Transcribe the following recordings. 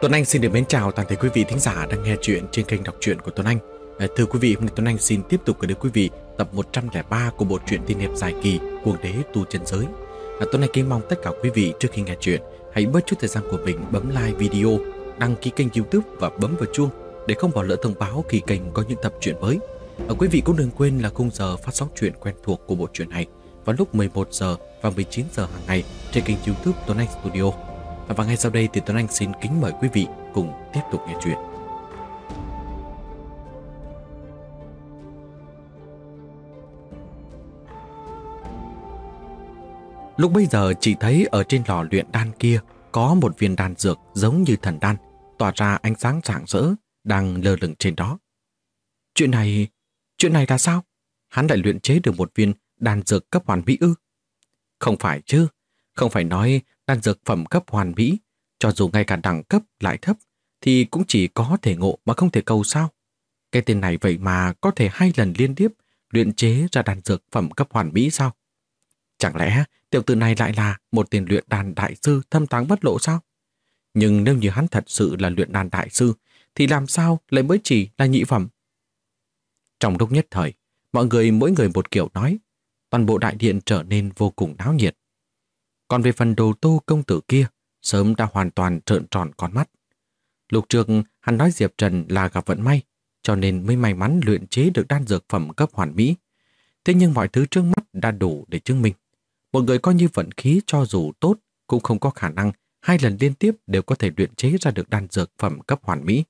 Tuấn Anh xin được mến chào toàn thể quý vị thính giả đang nghe chuyện trên kênh đọc truyện của Tuấn Anh. Thưa quý vị, hôm nay Tuấn Anh xin tiếp tục gửi đến quý vị tập 103 của bộ truyện tiên hiệp dài kỳ Cuồng Đế Tu Chân Giới. Tuấn Anh kính mong tất cả quý vị trước khi nghe chuyện hãy bớt chút thời gian của mình bấm like video, đăng ký kênh YouTube và bấm vào chuông để không bỏ lỡ thông báo khi kênh có những tập truyện mới. Quý vị cũng đừng quên là khung giờ phát sóng truyện quen thuộc của bộ truyện này vào lúc 11 giờ và 19 giờ hàng ngày trên kênh YouTube Tuấn Anh Studio. Và ngay sau đây thì Tuấn Anh xin kính mời quý vị cùng tiếp tục nghe chuyện. Lúc bấy giờ chỉ thấy ở trên lò luyện đan kia có một viên đan dược giống như thần đan, tỏa ra ánh sáng rạng rỡ, đang lơ lửng trên đó. Chuyện này là sao? Hắn lại luyện chế được một viên đan dược cấp hoàn mỹ ư? Không phải chứ, không phải nói đan dược phẩm cấp hoàn mỹ, cho dù ngay cả đẳng cấp lại thấp, thì cũng chỉ có thể ngộ mà không thể cầu sao. Cái tên này vậy mà có thể 2 lần liên tiếp luyện chế ra đan dược phẩm cấp hoàn mỹ sao? Chẳng lẽ tiểu tử này lại là một tên luyện đan đại sư thâm tàng bất lộ sao? Nhưng nếu như hắn thật sự là luyện đan đại sư, thì làm sao lại mới chỉ là nhị phẩm? Trong lúc nhất thời, mọi người mỗi người một kiểu nói, toàn bộ đại điện trở nên vô cùng náo nhiệt. Còn về phần Đồ Tô công tử kia, sớm đã hoàn toàn trợn tròn con mắt. Lúc trước hắn nói Diệp Trần là gặp vận may, cho nên mới may mắn luyện chế được đan dược phẩm cấp hoàn mỹ. Thế nhưng mọi thứ trước mắt đã đủ để chứng minh. Một người coi như vận khí cho dù tốt cũng không có khả năng 2 lần liên tiếp đều có thể luyện chế ra được đan dược phẩm cấp hoàn mỹ.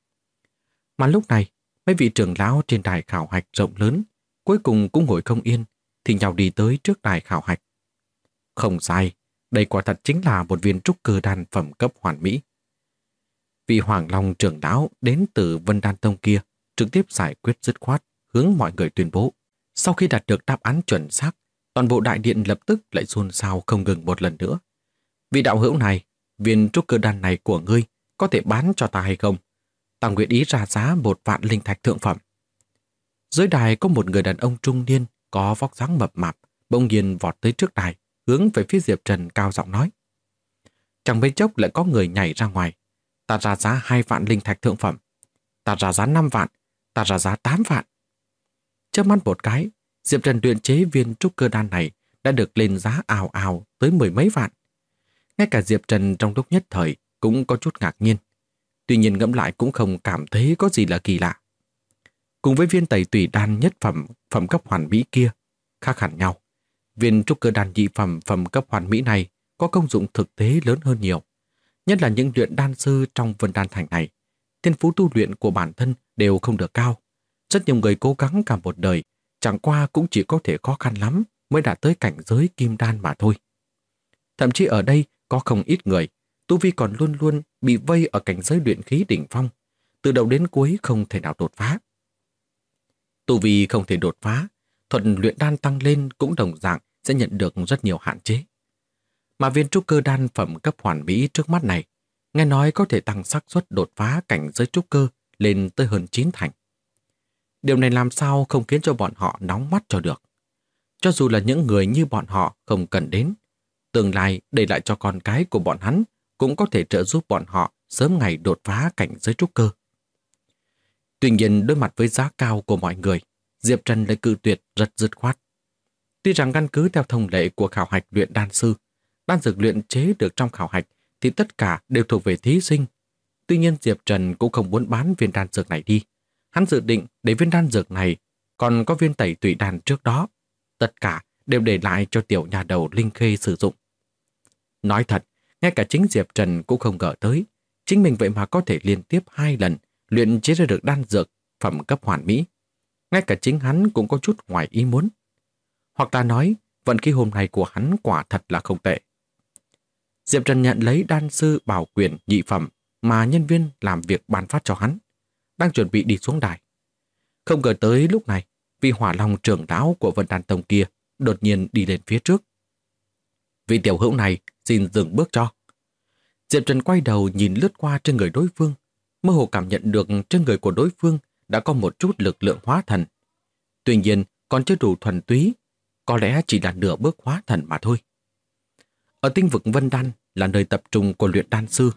Mà lúc này, mấy vị trưởng lão trên đài khảo hạch rộng lớn cuối cùng cũng ngồi không yên, thì nhau đi tới trước đài khảo hạch. Không sai, đây quả thật chính là một viên trúc cơ đan phẩm cấp hoàn mỹ. Vị Hoàng Long trưởng lão đến từ Vân Đan Tông kia trực tiếp giải quyết dứt khoát, hướng mọi người tuyên bố. Sau khi đạt được đáp án chuẩn xác, toàn bộ đại điện lập tức lại xôn xao không ngừng một lần nữa. Vị đạo hữu này, viên trúc cơ đan này của ngươi có thể bán cho ta hay không? Ta nguyện ý ra giá 1.000 linh thạch thượng phẩm. Dưới đài có một người đàn ông trung niên có vóc dáng mập mạp, bỗng nhiên vọt tới trước đài, hướng về phía Diệp Trần cao giọng nói. Chẳng mấy chốc lại có người nhảy ra ngoài. Ta ra giá 2.000 linh thạch thượng phẩm. Ta ra giá 5 vạn. Ta ra giá 8 vạn. Chớp mắt một cái, Diệp Trần luyện chế viên trúc cơ đan này đã được lên giá ào ào tới 10 mấy vạn. Ngay cả Diệp Trần trong lúc nhất thời cũng có chút ngạc nhiên. Tuy nhiên ngẫm lại cũng không cảm thấy có gì là kỳ lạ. Cùng với viên tẩy tủy đan nhất phẩm, phẩm cấp hoàn mỹ kia, khác hẳn nhau. Viên trúc cơ đan nhị phẩm, phẩm cấp hoàn mỹ này có công dụng thực tế lớn hơn nhiều. Nhất là những luyện đan sư trong Vân Đan Thành này, thiên phú tu luyện của bản thân đều không được cao. Rất nhiều người cố gắng cả một đời, chẳng qua cũng chỉ có thể khó khăn lắm mới đạt tới cảnh giới kim đan mà thôi. Thậm chí ở đây có không ít người, tu vi còn luôn luôn bị vây ở cảnh giới luyện khí đỉnh phong, từ đầu đến cuối không thể nào đột phá. Tu vi không thể đột phá, thuật luyện đan tăng lên cũng đồng dạng sẽ nhận được rất nhiều hạn chế. Mà viên trúc cơ đan phẩm cấp hoàn mỹ trước mắt này, nghe nói có thể tăng xác suất đột phá cảnh giới trúc cơ lên tới hơn 9 thành. Điều này làm sao không khiến cho bọn họ nóng mắt cho được. Cho dù là những người như bọn họ không cần đến, tương lai để lại cho con cái của bọn hắn cũng có thể trợ giúp bọn họ sớm ngày đột phá cảnh giới trúc cơ. Tuy nhiên đối mặt với giá cao của mọi người, Diệp Trần lại cự tuyệt rất dứt khoát. Tuy rằng căn cứ theo thông lệ của khảo hạch luyện đan sư, đan dược luyện chế được trong khảo hạch thì tất cả đều thuộc về thí sinh. Tuy nhiên Diệp Trần cũng không muốn bán viên đan dược này đi. Hắn dự định để viên đan dược này còn có viên tẩy tủy đan trước đó, tất cả đều để lại cho tiểu nhà đầu Linh Khê sử dụng. Nói thật, ngay cả chính Diệp Trần cũng không ngờ tới, chính mình vậy mà có thể liên tiếp 2 lần luyện chế ra được đan dược phẩm cấp hoàn mỹ. Ngay cả chính hắn cũng có chút ngoài ý muốn. Hoặc là nói, vận khí hôm nay của hắn quả thật là không tệ. Diệp Trần nhận lấy đan sư bảo quyền nhị phẩm mà nhân viên làm việc ban phát cho hắn, đang chuẩn bị đi xuống đài. Không ngờ tới lúc này, vị Hỏa Long trưởng lão của Vân Đan Tông kia đột nhiên đi lên phía trước. Vị tiểu hữu này xin dừng bước cho. Diệp Trần quay đầu nhìn lướt qua trên người đối phương, mơ hồ cảm nhận được trên người của đối phương đã có một chút lực lượng hóa thần. Tuy nhiên còn chưa đủ thuần túy, có lẽ chỉ là nửa bước hóa thần mà thôi. Ở tinh vực Vân Đan là nơi tập trung của luyện đan sư,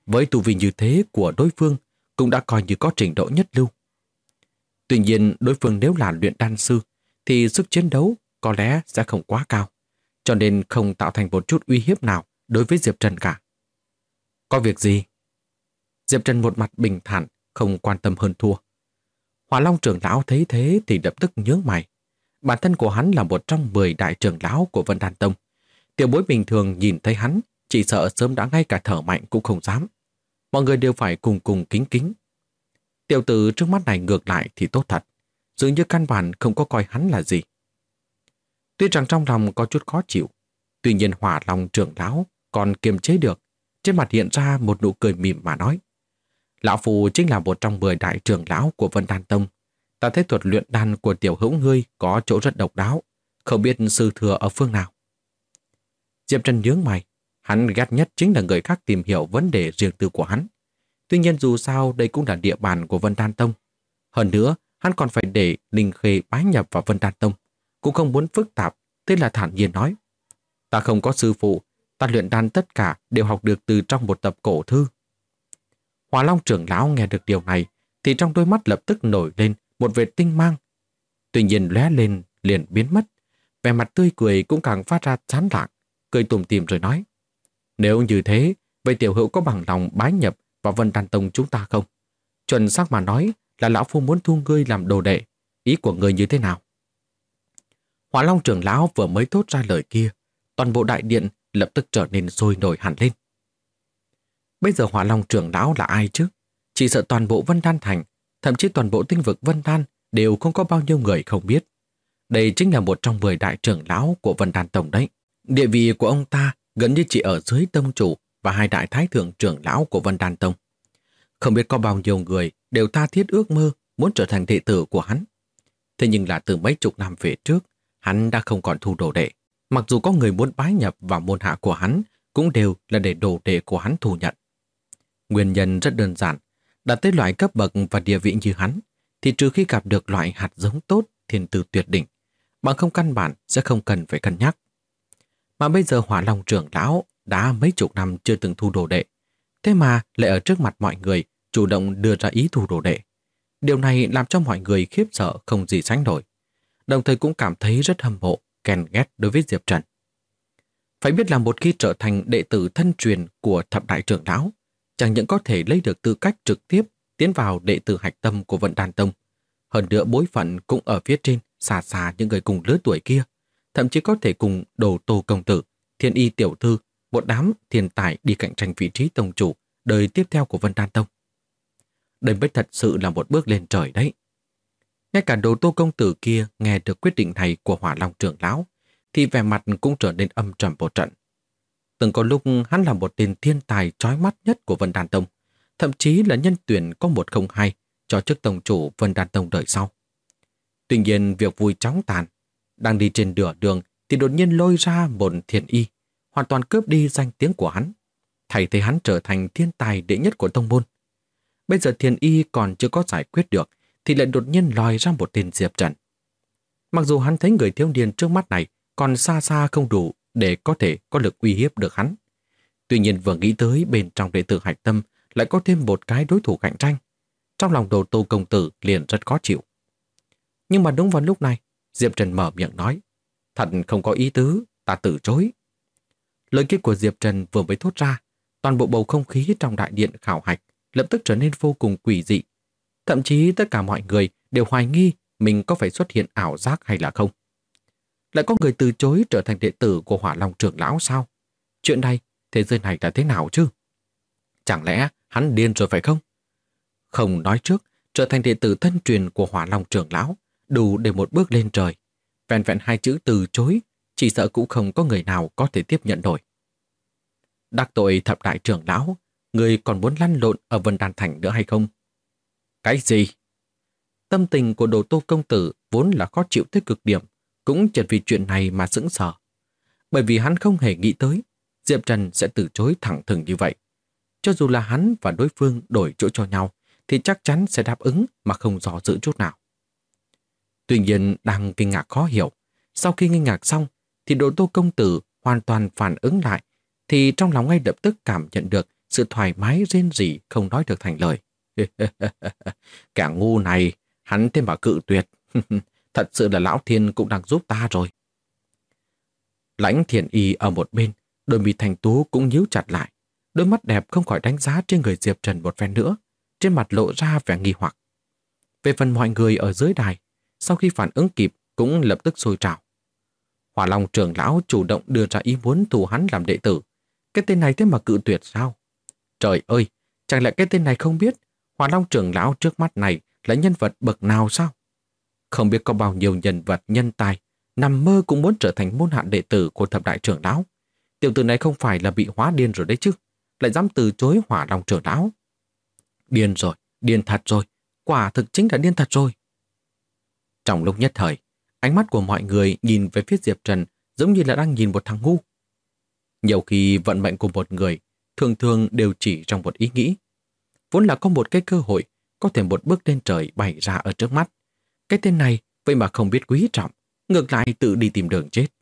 Với tu vi như thế của đối phương cũng đã coi như có trình độ nhất lưu. Tuy nhiên đối phương nếu là luyện đan sư thì sức chiến đấu có lẽ sẽ không quá cao, cho nên không tạo thành một chút uy hiếp nào đối với Diệp Trần cả. Có việc gì? Diệp Trần một mặt bình thản, không quan tâm hơn thua. Hỏa Long trưởng lão thấy thế thì lập tức nhướng mày. Bản thân của hắn là một trong 10 đại trưởng lão của Vân Đan Tông. Tiểu bối bình thường nhìn thấy hắn, chỉ sợ sớm đã ngay cả thở mạnh cũng không dám. Mọi người đều phải cùng cùng kính kính. Tiểu tử trước mắt này ngược lại thì tốt thật, dường như căn bản không có coi hắn là gì. Tuy rằng trong lòng có chút khó chịu, tuy nhiên Hỏa Long trưởng lão còn kiềm chế được, trên mặt hiện ra một nụ cười mỉm mà nói: Lão Phu chính là một trong 10 đại trưởng lão của Vân Đan Tông. Ta thấy thuật luyện đan của tiểu hữu ngươi có chỗ rất độc đáo, không biết sư thừa ở phương nào. Diệp Trần nhướng mày, hắn ghét nhất chính là người khác tìm hiểu vấn đề riêng tư của hắn. Tuy nhiên dù sao đây cũng là địa bàn của Vân Đan Tông. Hơn nữa, hắn còn phải để Linh Khê bái nhập vào Vân Đan Tông, cũng không muốn phức tạp, thế là thản nhiên nói: Ta không có sư phụ, ta luyện đan tất cả đều học được từ trong một tập cổ thư. Hỏa Long trưởng lão nghe được điều này thì trong đôi mắt lập tức nổi lên một vệt tinh mang. Tuy nhiên lóe lên liền biến mất, vẻ mặt tươi cười cũng càng phát ra chán lạng, cười tủm tỉm rồi nói: Nếu như thế, vậy tiểu hữu có bằng lòng bái nhập vào Vân Đan Tông chúng ta không? Chuẩn xác mà nói là lão phu muốn thu ngươi làm đồ đệ, ý của ngươi như thế nào? Hỏa Long trưởng lão vừa mới thốt ra lời kia, toàn bộ đại điện lập tức trở nên sôi nổi hẳn lên. Bây giờ Hỏa Long trưởng lão là ai chứ? Chỉ sợ toàn bộ Vân Đan Thành, thậm chí toàn bộ tinh vực Vân Đan đều không có bao nhiêu người không biết. Đây chính là một trong 10 đại trưởng lão của Vân Đan Tông đấy. Địa vị của ông ta gần như chỉ ở dưới tông chủ và 2 đại thái thượng trưởng lão của Vân Đan Tông. Không biết có bao nhiêu người đều tha thiết ước mơ muốn trở thành đệ tử của hắn. Thế nhưng là từ mấy chục năm về trước, hắn đã không còn thu đồ đệ. Mặc dù có người muốn bái nhập vào môn hạ của hắn, cũng đều là để đồ đệ của hắn thu nhận. Nguyên nhân rất đơn giản, đạt tới loại cấp bậc và địa vị như hắn, thì trừ khi gặp được loại hạt giống tốt, thiên tư tuyệt đỉnh, bằng không căn bản sẽ không cần phải cân nhắc. Mà bây giờ Hỏa Long trưởng lão đã mấy chục năm chưa từng thu đồ đệ, thế mà lại ở trước mặt mọi người chủ động đưa ra ý thu đồ đệ. Điều này làm cho mọi người khiếp sợ không gì sánh nổi, đồng thời cũng cảm thấy rất hâm mộ, ghen ghét đối với Diệp Trần. Phải biết là một khi trở thành đệ tử thân truyền của thập đại trưởng lão, chẳng những có thể lấy được tư cách trực tiếp tiến vào đệ tử hạch tâm của Vân Đan Tông, hơn nữa bối phận cũng ở phía trên xa xa những người cùng lứa tuổi kia, thậm chí có thể cùng Đồ Tô công tử, Thiên Y tiểu thư, một đám thiên tài đi cạnh tranh vị trí tông chủ đời tiếp theo của Vân Đan Tông. Đây mới thật sự là một bước lên trời đấy. Ngay cả Đồ Tô công tử kia nghe được quyết định này của Hỏa Long trưởng lão thì vẻ mặt cũng trở nên âm trầm một trận. Từng có lúc hắn là một tên thiên tài chói mắt nhất của Vân Đan Tông, thậm chí là nhân tuyển có 102 cho chức tông chủ Vân Đan Tông đời sau. Tuy nhiên việc vui chóng tàn, đang đi trên đường thì đột nhiên lôi ra một Thiên Y, hoàn toàn cướp đi danh tiếng của hắn, thay thế hắn trở thành thiên tài đệ nhất của tông môn. Bây giờ Thiên Y còn chưa có giải quyết được thì lại đột nhiên lòi ra một tên Diệp Trần. Mặc dù hắn thấy người thiếu niên trước mắt này còn xa xa không đủ để có thể có lực uy hiếp được hắn. Tuy nhiên vừa nghĩ tới bên trong đệ tử hạch tâm lại có thêm một cái đối thủ cạnh tranh, trong lòng Đồ Tô công tử liền rất khó chịu. Nhưng mà đúng vào lúc này, Diệp Trần mở miệng nói: Thật không có ý tứ, ta từ chối. Lời kia của Diệp Trần vừa mới thốt ra, toàn bộ bầu không khí trong đại điện khảo hạch lập tức trở nên vô cùng quỷ dị. Thậm chí tất cả mọi người đều hoài nghi mình có phải xuất hiện ảo giác hay là không. Lại có người từ chối trở thành đệ tử của Hỏa Long trưởng lão sao? Chuyện này, thế giới này là thế nào chứ? Chẳng lẽ hắn điên rồi phải không? Không nói trước, trở thành đệ tử thân truyền của Hỏa Long trưởng lão đủ để một bước lên trời. Vẹn vẹn 2 chữ từ chối, chỉ sợ cũng không có người nào có thể tiếp nhận nổi. Đắc tội thập đại trưởng lão, người còn muốn lăn lộn ở Vân Đan Thành nữa hay không? Cái gì? Tâm tình của Đồ Tô công tử vốn là khó chịu tới cực điểm, cũng chợt vì chuyện này mà sững sờ. Bởi vì hắn không hề nghĩ tới Diệp Trần sẽ từ chối thẳng thừng như vậy. Cho dù là hắn và đối phương đổi chỗ cho nhau thì chắc chắn sẽ đáp ứng mà không dò dự chút nào. Tuy nhiên đang kinh ngạc khó hiểu, sau khi kinh ngạc xong thì Đồ Tô công tử hoàn toàn phản ứng lại, thì trong lòng ngay lập tức cảm nhận được sự thoải mái rên rỉ không nói được thành lời. Kẻ ngu này, hắn thế mà cự tuyệt. Thật sự là Lão Thiên cũng đang giúp ta rồi. Lãnh Thiền Y ở một bên, đôi mi thành tú cũng nhíu chặt lại. Đôi mắt đẹp không khỏi đánh giá trên người Diệp Trần một phen nữa, trên mặt lộ ra vẻ nghi hoặc. Về phần mọi người ở dưới đài, sau khi phản ứng kịp cũng lập tức sôi trào. Hỏa Long trưởng lão chủ động đưa ra ý muốn thu hắn làm đệ tử. Cái tên này thế mà cự tuyệt sao? Trời ơi, chẳng lẽ cái tên này không biết Hỏa Long trưởng lão trước mắt này là nhân vật bậc nào sao? Không biết có bao nhiêu nhân vật nhân tài nằm mơ cũng muốn trở thành môn hạ đệ tử của thập đại trưởng lão. Tiểu tử này không phải là bị hóa điên rồi đấy chứ, lại dám từ chối Hỏa Long trưởng lão. Điên rồi, điên thật rồi, quả thực chính là điên thật rồi. Trong lúc nhất thời, ánh mắt của mọi người nhìn về phía Diệp Trần giống như là đang nhìn một thằng ngu. Nhiều khi vận mệnh của một người thường thường đều chỉ trong một ý nghĩ. Vốn là có một cái cơ hội có thể một bước lên trời bày ra ở trước mắt. Cái tên này vậy mà không biết quý trọng, ngược lại tự đi tìm đường chết.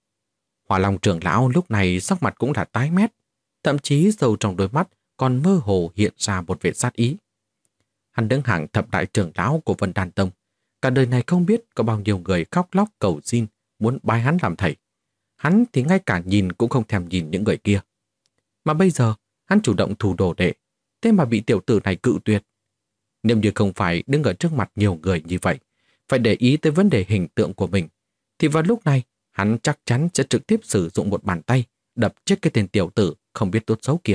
Hỏa Long trưởng lão lúc này sắc mặt cũng là tái mét, thậm chí sâu trong đôi mắt còn mơ hồ hiện ra một vẻ sát ý. Hắn đứng hàng thập đại trưởng lão của Vân Đan Tông. Cả đời này không biết có bao nhiêu người khóc lóc cầu xin muốn bái hắn làm thầy. Hắn thì ngay cả nhìn cũng không thèm nhìn những người kia. Mà bây giờ hắn chủ động thu đồ đệ, thế mà bị tiểu tử này cự tuyệt. Nếu như không phải đứng ở trước mặt nhiều người như vậy, phải để ý tới vấn đề hình tượng của mình, thì vào lúc này hắn chắc chắn sẽ trực tiếp sử dụng một bàn tay đập chết cái tên tiểu tử không biết tốt xấu kia.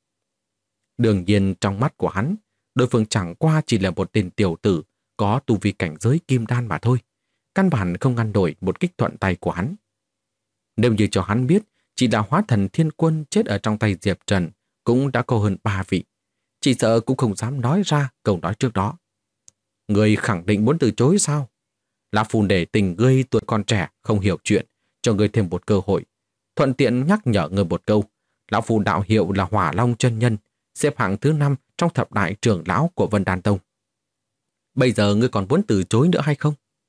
Đương nhiên trong mắt của hắn, đối phương chẳng qua chỉ là một tên tiểu tử có tu vi cảnh giới kim đan mà thôi, căn bản không ngăn nổi một kích thuận tay của hắn. Nếu như cho hắn biết chỉ là hóa thần thiên quân chết ở trong tay Diệp Trần cũng đã có hơn 3 vị, chỉ sợ cũng không dám nói ra câu nói trước đó. Ngươi khẳng định muốn từ chối sao? Lão Phu để tình ngươi tuổi còn trẻ không hiểu chuyện, cho ngươi thêm một cơ hội. Thuận tiện nhắc nhở ngươi một câu, Lão Phu đạo hiệu là Hỏa Long chân nhân, xếp hạng thứ 5 trong thập đại trưởng lão của Vân Đan Tông. Bây giờ ngươi còn muốn từ chối nữa hay không?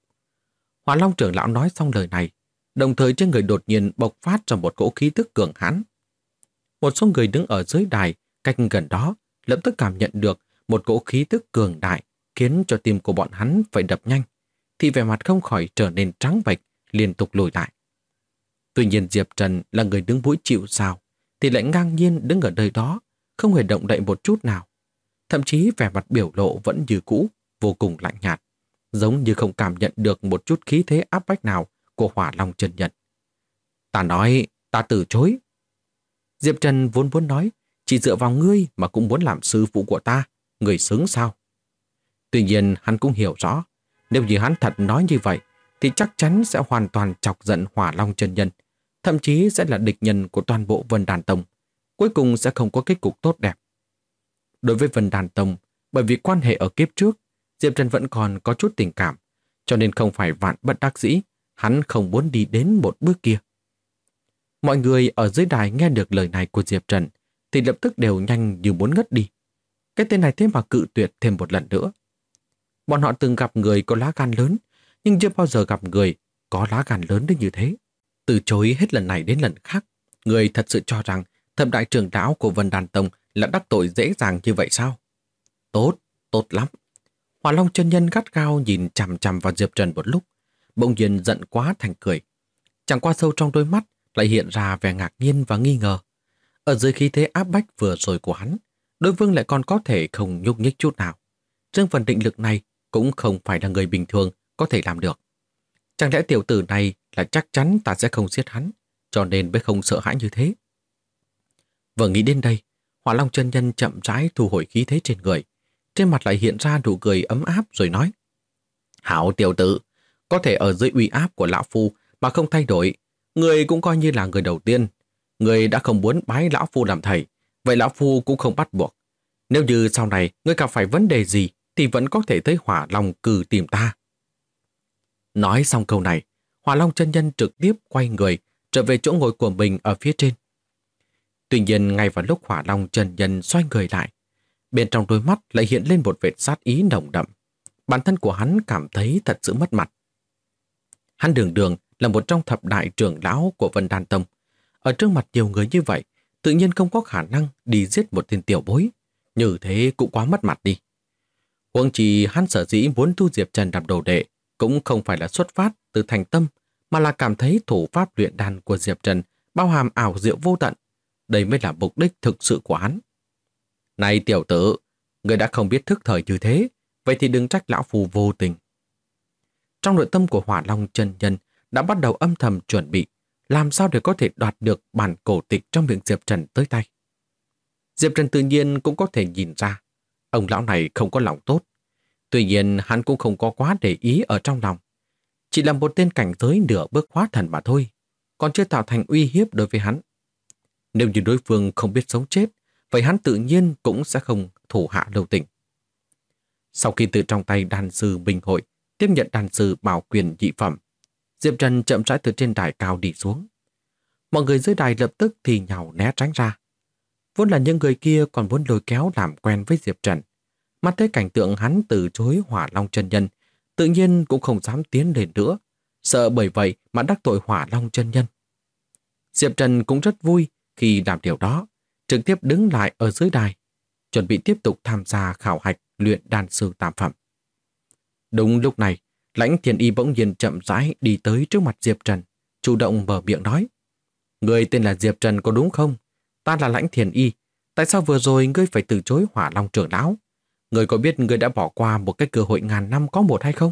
Hỏa Long trưởng lão nói xong lời này, đồng thời trên người đột nhiên bộc phát ra một cỗ khí tức cường hãn. Một số người đứng ở dưới đài, cách gần đó, lập tức cảm nhận được một cỗ khí tức cường đại, khiến cho tim của bọn hắn phải đập nhanh, thì vẻ mặt không khỏi trở nên trắng bệch, liên tục lùi lại. Tuy nhiên Diệp Trần là người đứng mũi chịu sào, thì lại ngang nhiên đứng ở nơi đó, không hề động đậy một chút nào. Thậm chí vẻ mặt biểu lộ vẫn như cũ, vô cùng lạnh nhạt, giống như không cảm nhận được một chút khí thế áp bách nào của Hỏa Long chân nhân. Ta nói, ta từ chối. Diệp Trần vốn muốn nói, chỉ dựa vào ngươi mà cũng muốn làm sư phụ của ta, người xứng sao? Tuy nhiên hắn cũng hiểu rõ, nếu như hắn thật nói như vậy, thì chắc chắn sẽ hoàn toàn chọc giận Hỏa Long chân nhân, thậm chí sẽ là địch nhân của toàn bộ Vân Đan Tông, cuối cùng sẽ không có kết cục tốt đẹp. Đối với Vân Đan Tông, bởi vì quan hệ ở kiếp trước, Diệp Trần vẫn còn có chút tình cảm, cho nên không phải vạn bất đắc dĩ, hắn không muốn đi đến một bước kia. Mọi người ở dưới đài nghe được lời này của Diệp Trần thì lập tức đều nhanh như muốn ngất đi. Cái tên này thế mà cự tuyệt thêm một lần nữa. Bọn họ từng gặp người có lá gan lớn, nhưng chưa bao giờ gặp người có lá gan lớn đến như thế. Từ chối hết lần này đến lần khác, người thật sự cho rằng thập đại trưởng lão của Vân Đan Tông là đắc tội dễ dàng như vậy sao? Tốt, tốt lắm. Hỏa Long chân nhân gắt gao nhìn chằm chằm vào Diệp Trần một lúc, bỗng nhiên giận quá thành cười. Chẳng qua sâu trong đôi mắt lại hiện ra vẻ ngạc nhiên và nghi ngờ. Ở dưới khí thế áp bách vừa rồi của hắn, đối phương lại còn có thể không nhúc nhích chút nào. Riêng phần định lực này cũng không phải là người bình thường có thể làm được. Chẳng lẽ tiểu tử này là chắc chắn ta sẽ không giết hắn, cho nên mới không sợ hãi như thế? Vừa nghĩ đến đây, Hỏa Long chân nhân chậm rãi thu hồi khí thế trên người, trên mặt lại hiện ra nụ cười ấm áp rồi nói: Hảo tiểu tử, có thể ở dưới uy áp của lão phu mà không thay đổi, người cũng coi như là người đầu tiên. Người đã không muốn bái lão phu làm thầy, vậy lão phu cũng không bắt buộc. Nếu như sau này người gặp phải vấn đề gì thì vẫn có thể tới Hỏa Long cử tìm ta. Nói xong câu này, Hỏa Long chân nhân trực tiếp quay người trở về chỗ ngồi của mình ở phía trên. Tuy nhiên ngay vào lúc Hỏa Long chân nhân xoay người lại, bên trong đôi mắt lại hiện lên một vệt sát ý nồng đậm. Bản thân của hắn cảm thấy thật sự mất mặt. Hắn đường đường là một trong thập đại trưởng lão của Vân Đan Tông. Ở trước mặt nhiều người như vậy, tự nhiên không có khả năng đi giết một tên tiểu bối. Như thế cũng quá mất mặt đi. Huống chi hắn sở dĩ muốn thu Diệp Trần làm đồ đệ cũng không phải là xuất phát từ thành tâm, mà là cảm thấy thủ pháp luyện đan của Diệp Trần bao hàm ảo diệu vô tận. Đây mới là mục đích thực sự của hắn. Này tiểu tử, người đã không biết thức thời như thế, vậy thì đừng trách lão phù vô tình. Trong nội tâm của Hỏa Long chân nhân đã bắt đầu âm thầm chuẩn bị làm sao để có thể đoạt được bản cổ tịch trong miệng Diệp Trần tới tay. Diệp Trần tự nhiên cũng có thể nhìn ra ông lão này không có lòng tốt. Tuy nhiên hắn cũng không có quá để ý ở trong lòng. Chỉ là một tên cảnh giới nửa bước hóa thần mà thôi, còn chưa tạo thành uy hiếp đối với hắn. Nếu như đối phương không biết sống chết, vậy hắn tự nhiên cũng sẽ không thủ hạ lưu tình. Sau khi từ trong tay đan sư Minh Hội tiếp nhận đan sư bảo quyền dị phẩm, Diệp Trần chậm rãi từ trên đài cao đi xuống. Mọi người dưới đài lập tức thì nhào né tránh ra. Vốn là những người kia còn muốn lôi kéo làm quen với Diệp Trần. Mắt thấy cảnh tượng hắn từ chối Hỏa Long chân nhân, tự nhiên cũng không dám tiến lên nữa, sợ bởi vậy mà đắc tội Hỏa Long chân nhân. Diệp Trần cũng rất vui khi làm điều đó, trực tiếp đứng lại ở dưới đài, chuẩn bị tiếp tục tham gia khảo hạch luyện đan sư tam phẩm. Đúng lúc này, Lãnh Thiên Y bỗng nhiên chậm rãi đi tới trước mặt Diệp Trần, chủ động mở miệng nói: "Người tên là Diệp Trần có đúng không? Ta là Lãnh Thiên Y. Tại sao vừa rồi ngươi phải từ chối Hỏa Long trưởng lão? Ngươi có biết ngươi đã bỏ qua một cái cơ hội ngàn năm có một hay không?"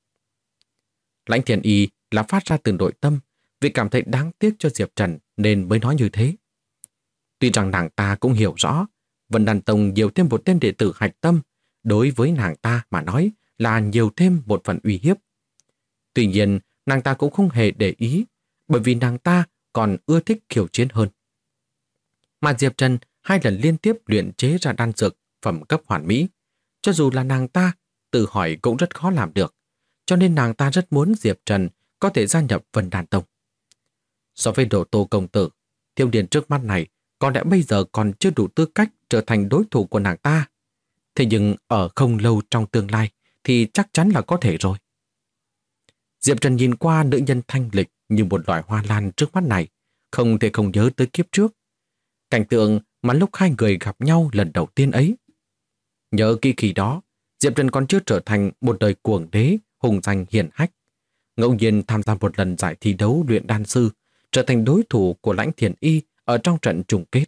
Lãnh Thiên Y là phát ra từ nội tâm, vì cảm thấy đáng tiếc cho Diệp Trần nên mới nói như thế. Tuy rằng nàng ta cũng hiểu rõ, Vân Đan Tông nhiều thêm một tên đệ tử hạch tâm, đối với nàng ta mà nói là nhiều thêm một phần uy hiếp. Tuy nhiên, nàng ta cũng không hề để ý, bởi vì nàng ta còn ưa thích khiêu chiến hơn. Mà Diệp Trần 2 lần liên tiếp luyện chế ra đan dược phẩm cấp hoàn mỹ, cho dù là nàng ta tự hỏi cũng rất khó làm được, cho nên nàng ta rất muốn Diệp Trần có thể gia nhập Vân Đan Tông. So với Đồ Tô công tử, thiếu niên trước mắt này có lẽ bây giờ còn chưa đủ tư cách trở thành đối thủ của nàng ta. Thế nhưng ở không lâu trong tương lai thì chắc chắn là có thể rồi. Diệp Trần nhìn qua nữ nhân thanh lịch như một loài hoa lan trước mắt này, không thể không nhớ tới kiếp trước. Cảnh tượng mà lúc 2 người gặp nhau lần đầu tiên ấy. Nhớ kỹ khi đó, Diệp Trần còn chưa trở thành một đời cuồng đế, hùng danh hiển hách. Ngẫu nhiên tham gia một lần giải thi đấu luyện đan sư, trở thành đối thủ của Lãnh Thiên Y ở trong trận chung kết.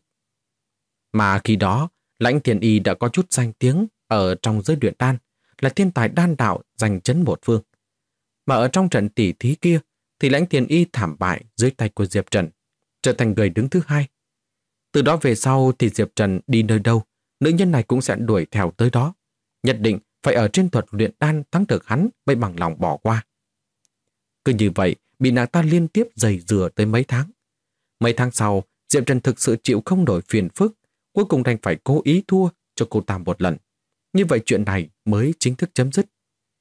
Mà khi đó, Lãnh Thiên Y đã có chút danh tiếng ở trong giới luyện đan, là thiên tài đan đạo giành chấn một phương. Mà ở trong trận tỉ thí kia, thì Lãnh Thiên Y thảm bại dưới tay của Diệp Trần, trở thành người đứng thứ 2. Từ đó về sau thì Diệp Trần đi nơi đâu, nữ nhân này cũng sẽ đuổi theo tới đó. Nhất định phải ở trên thuật luyện đan thắng được hắn mới bằng lòng bỏ qua. Cứ như vậy, bị nàng ta liên tiếp giày dừa tới mấy tháng. Mấy tháng sau, Diệp Trần thực sự chịu không nổi phiền phức, cuối cùng đành phải cố ý thua cho cô ta một lần. Như vậy chuyện này mới chính thức chấm dứt.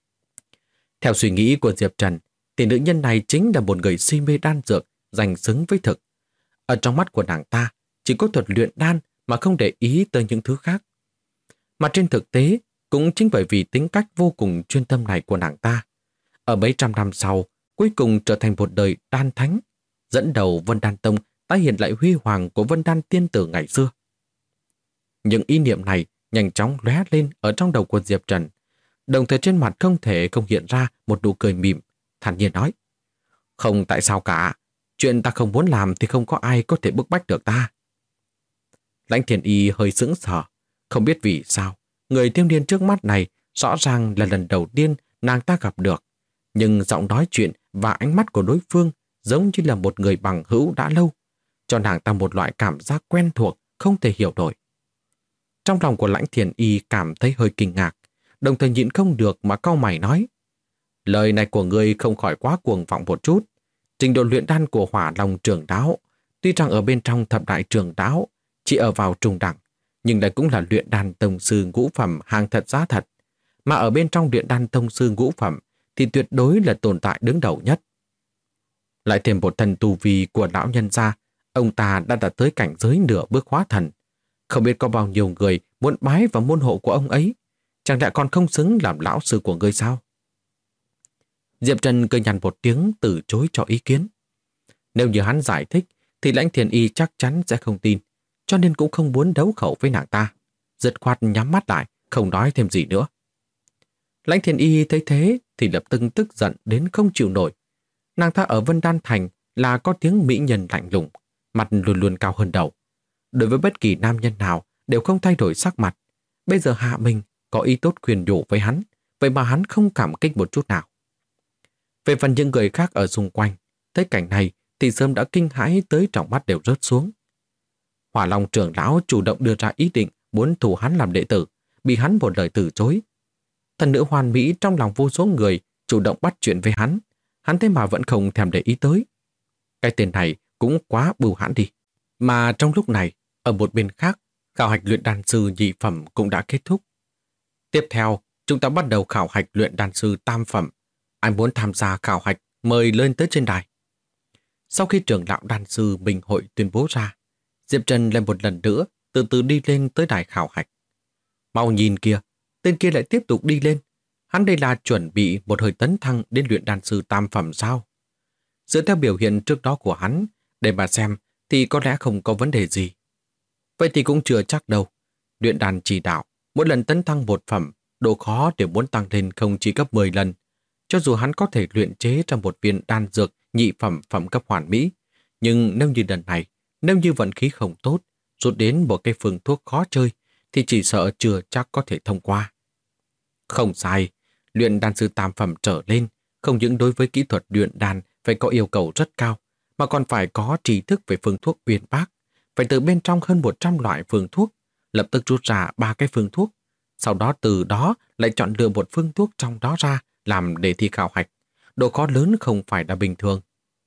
Theo suy nghĩ của Diệp Trần, thì nữ nhân này chính là một người si mê đan dược, danh xứng với thực. Ở trong mắt của nàng ta, chỉ có thuật luyện đan mà không để ý tới những thứ khác. Mà trên thực tế, cũng chính bởi vì tính cách vô cùng chuyên tâm này của nàng ta, ở mấy trăm năm sau, cuối cùng trở thành một đời đan thánh, dẫn đầu Vân Đan Tông tái hiện lại huy hoàng của Vân Đan tiên tử ngày xưa. Những ý niệm này nhanh chóng lóe lên ở trong đầu của Diệp Trần, đồng thời trên mặt không thể không hiện ra một nụ cười mỉm, thản nhiên nói: "Không tại sao cả, chuyện ta không muốn làm thì không có ai có thể bức bách được ta." Lãnh Thiên Y hơi sững sờ, không biết vì sao người thiếu niên trước mắt này rõ ràng là lần đầu tiên nàng ta gặp được, nhưng giọng nói chuyện và ánh mắt của đối phương giống như là một người bằng hữu đã lâu, cho nàng ta một loại cảm giác quen thuộc không thể hiểu nổi. Trong lòng của Lãnh Thiên Y cảm thấy hơi kinh ngạc, đồng thời nhịn không được mà cau mày nói: "Lời này của ngươi không khỏi quá cuồng vọng một chút. Trình độ luyện đan của Hỏa Long trưởng lão, tuy rằng ở bên trong thập đại trưởng lão chỉ ở vào trung đẳng, nhưng đây cũng là luyện đan tông sư ngũ phẩm hàng thật giá thật. Mà ở bên trong luyện đan tông sư ngũ phẩm thì tuyệt đối là tồn tại đứng đầu nhất. Lại thêm một thần tu vi của lão nhân gia, ông ta đã đạt tới cảnh giới nửa bước hóa thần. Không biết có bao nhiêu người muốn bái vào môn hộ của ông ấy, chẳng lẽ còn không xứng làm lão sư của ngươi sao?" Diệp Trần cười nhằn một tiếng từ chối cho ý kiến. Nếu như hắn giải thích thì Lãnh Thiên Y chắc chắn sẽ không tin, cho nên cũng không muốn đấu khẩu với nàng ta. Dứt khoát nhắm mắt lại, không nói thêm gì nữa. Lãnh Thiền Y thấy thế thì lập tức tức giận đến không chịu nổi. Nàng ta ở Vân Đan Thành là có tiếng mỹ nhân lạnh lùng, mặt luôn luôn cao hơn đầu. Đối với bất kỳ nam nhân nào đều không thay đổi sắc mặt. Bây giờ Hạ Minh có ý tốt khuyên nhủ với hắn, vậy mà hắn không cảm kích một chút nào. Về phần những người khác ở xung quanh, thấy cảnh này thì sớm đã kinh hãi tới tròng mắt đều rớt xuống. Hỏa Long trưởng lão chủ động đưa ra ý định muốn thu hắn làm đệ tử, bị hắn một lời từ chối. Thần nữ hoàn mỹ trong lòng vô số người chủ động bắt chuyện với hắn thế mà vẫn không thèm để ý tới. Cái tên này cũng quá bưu hãn đi. Mà trong lúc này, ở một bên khác, khảo hạch luyện đan sư nhị phẩm cũng đã kết thúc. Tiếp theo, chúng ta bắt đầu khảo hạch luyện đan sư tam phẩm. Ai muốn tham gia khảo hạch mời lên tới trên đài. Sau khi trưởng lão đan sư Bình Hội tuyên bố ra, Diệp Trần lại một lần nữa từ từ đi lên tới đài khảo hạch. Mau nhìn kìa, tên kia lại tiếp tục đi lên. Hắn đây là chuẩn bị một hơi tấn thăng đến luyện đan sư tam phẩm sao? Dựa theo biểu hiện trước đó của hắn, để mà xem thì có lẽ không có vấn đề gì. Vậy thì cũng chưa chắc đâu. Luyện đan chỉ đạo, mỗi lần tấn thăng một phẩm, độ khó để muốn tăng lên không chỉ gấp 10 lần. Cho dù hắn có thể luyện chế ra một viên đan dược nhị phẩm phẩm cấp hoàn mỹ, nhưng nếu như lần này, nếu như vận khí không tốt, rút đến một cái phương thuốc khó chơi, thì chỉ sợ chưa chắc có thể thông qua. Không sai, luyện đan sư tam phẩm trở lên, không những đối với kỹ thuật luyện đan phải có yêu cầu rất cao, mà còn phải có tri thức về phương thuốc uyên bác, phải từ bên trong hơn 100 loại phương thuốc, lập tức rút ra 3 cái phương thuốc, sau đó từ đó lại chọn lựa một phương thuốc trong đó ra làm đề thi khảo hạch. Độ khó lớn không phải là bình thường.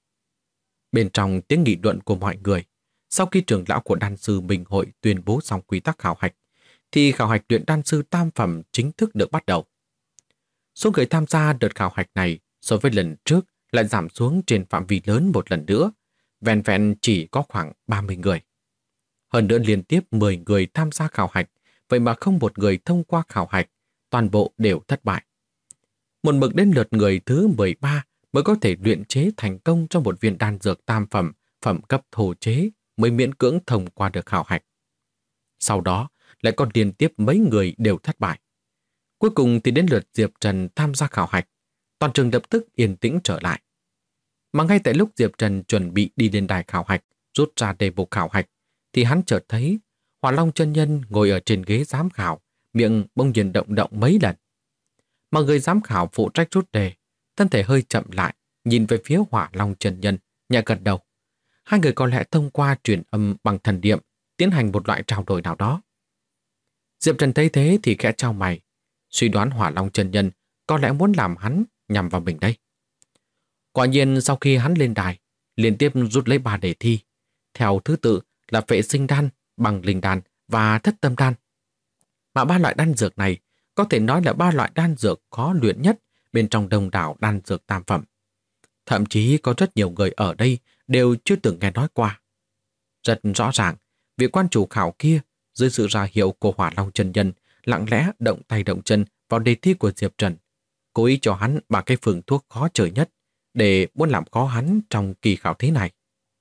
Bên trong tiếng nghị luận của mọi người, sau khi trưởng lão của đan sư Bình Hội tuyên bố xong quy tắc khảo hạch, thì khảo hạch luyện đan sư tam phẩm chính thức được bắt đầu. Số người tham gia đợt khảo hạch này so với lần trước lại giảm xuống trên phạm vi lớn một lần nữa, vẹn vẹn chỉ có khoảng 30 người. Hơn nữa liên tiếp 10 người tham gia khảo hạch, vậy mà không một người thông qua khảo hạch, toàn bộ đều thất bại. Một mực đến lượt người thứ 13 mới có thể luyện chế thành công trong một viên đan dược tam phẩm, phẩm cấp thô chế mới miễn cưỡng thông qua được khảo hạch. Sau đó lại còn liên tiếp mấy người đều thất bại. Cuối cùng thì đến lượt Diệp Trần tham gia khảo hạch, toàn trường lập tức yên tĩnh trở lại. Mà ngay tại lúc Diệp Trần chuẩn bị đi lên đài khảo hạch, rút ra đề mục khảo hạch, thì hắn chợt thấy Hỏa Long chân nhân ngồi ở trên ghế giám khảo, miệng bỗng nhiên động động mấy lần. Mà người giám khảo phụ trách rút đề, thân thể hơi chậm lại, nhìn về phía Hỏa Long chân nhân, nhẹ gật đầu. Hai người có lẽ thông qua truyền âm bằng thần niệm tiến hành một loại trao đổi nào đó. Diệp Trần thấy thế thì khẽ chau mày, suy đoán Hỏa Long chân nhân có lẽ muốn làm hắn nhằm vào mình đây. Quả nhiên sau khi hắn lên đài, liên tiếp rút lấy 3 đề thi, theo thứ tự là Phệ Sinh Đan, Bằng Linh Đan và Thất Tâm Đan. Mà 3 loại đan dược này có thể nói là 3 loại đan dược khó luyện nhất bên trong đông đảo đan dược tam phẩm. Thậm chí có rất nhiều người ở đây đều chưa từng nghe nói qua. Rất rõ ràng, vị quan chủ khảo kia dưới sự ra hiệu của Hỏa Long chân nhân lặng lẽ động tay động chân vào đề thi của Diệp Trần, cố ý cho hắn 3 cái phương thuốc khó chơi nhất để muốn làm khó hắn trong kỳ khảo thí này.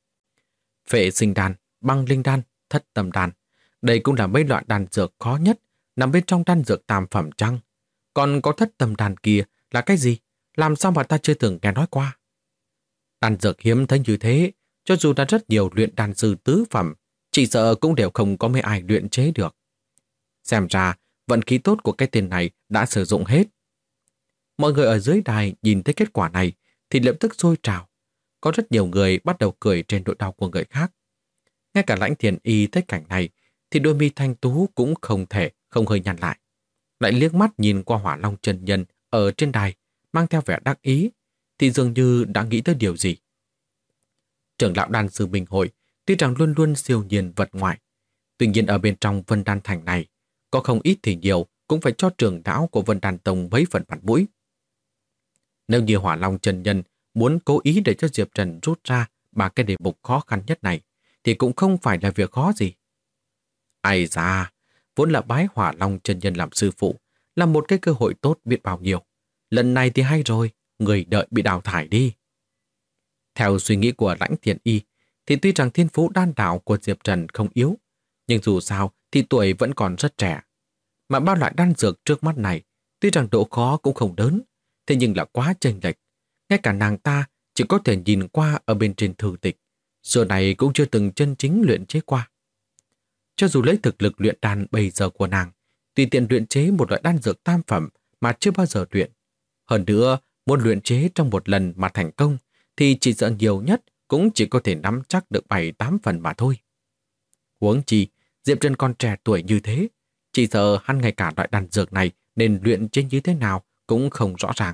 Phệ Sinh Đan, Băng Linh Đan, Thất Tâm Đan, đây cũng là mấy loại đan dược khó nhất nằm bên trong đan dược tam phẩm chăng? Còn có Thất Tâm Đan kia là cái gì? Làm sao mà ta chưa từng nghe nói qua? Đan dược hiếm thấy như thế, cho dù đã rất nhiều luyện đan sư tứ phẩm, chỉ sợ cũng đều không có mấy ai luyện chế được. Xem ra, vận khí tốt của cái tên này đã sử dụng hết. Mọi người ở dưới đài nhìn thấy kết quả này thì lập tức sôi trào. Có rất nhiều người bắt đầu cười trên nỗi đau của người khác. Ngay cả Lãnh Thiền Y thấy cảnh này thì đôi mi thanh tú cũng không thể không hơi nhăn lại. Lại liếc mắt nhìn qua Hỏa Long chân nhân ở trên đài, mang theo vẻ đắc ý, thì dường như đã nghĩ tới điều gì. Trưởng lão đan sư Bình Hội tuy rằng luôn luôn siêu nhiên vật ngoại, tuy nhiên ở bên trong Vân Đan Thành này, có không ít thì nhiều cũng phải cho trưởng lão của Vân Đan Tông mấy phần mặt mũi. Nếu như Hỏa Long chân nhân muốn cố ý để cho Diệp Trần rút ra 3 cái đề mục khó khăn nhất này, thì cũng không phải là việc khó gì. Ai da, vốn là bái Hỏa Long chân nhân làm sư phụ, là một cái cơ hội tốt biết bao nhiêu. Lần này thì hay rồi, người đợi bị đào thải đi. Theo suy nghĩ của Lãnh Thiền Y, thì tuy rằng thiên phú đan đạo của Diệp Trần không yếu, Nhưng dù sao thì tuổi vẫn còn rất trẻ. Mà bao loại đan dược trước mắt này, tuy rằng độ khó cũng không lớn, thế nhưng là quá chênh lệch. Ngay cả nàng ta chỉ có thể nhìn qua ở bên trên thư tịch, xưa này cũng chưa từng chân chính luyện chế qua. Cho dù lấy thực lực luyện đan bây giờ của nàng, tùy tiện luyện chế một loại đan dược tam phẩm mà chưa bao giờ luyện. Hơn nữa, muốn luyện chế trong một lần mà thành công thì chỉ sợ nhiều nhất cũng chỉ có thể nắm chắc được 7-8 phần mà thôi. Huống chi, Diệp Trần còn trẻ tuổi như thế, chỉ sợ hắn ngay cả loại đan dược này nên luyện chế như thế nào cũng không rõ ràng.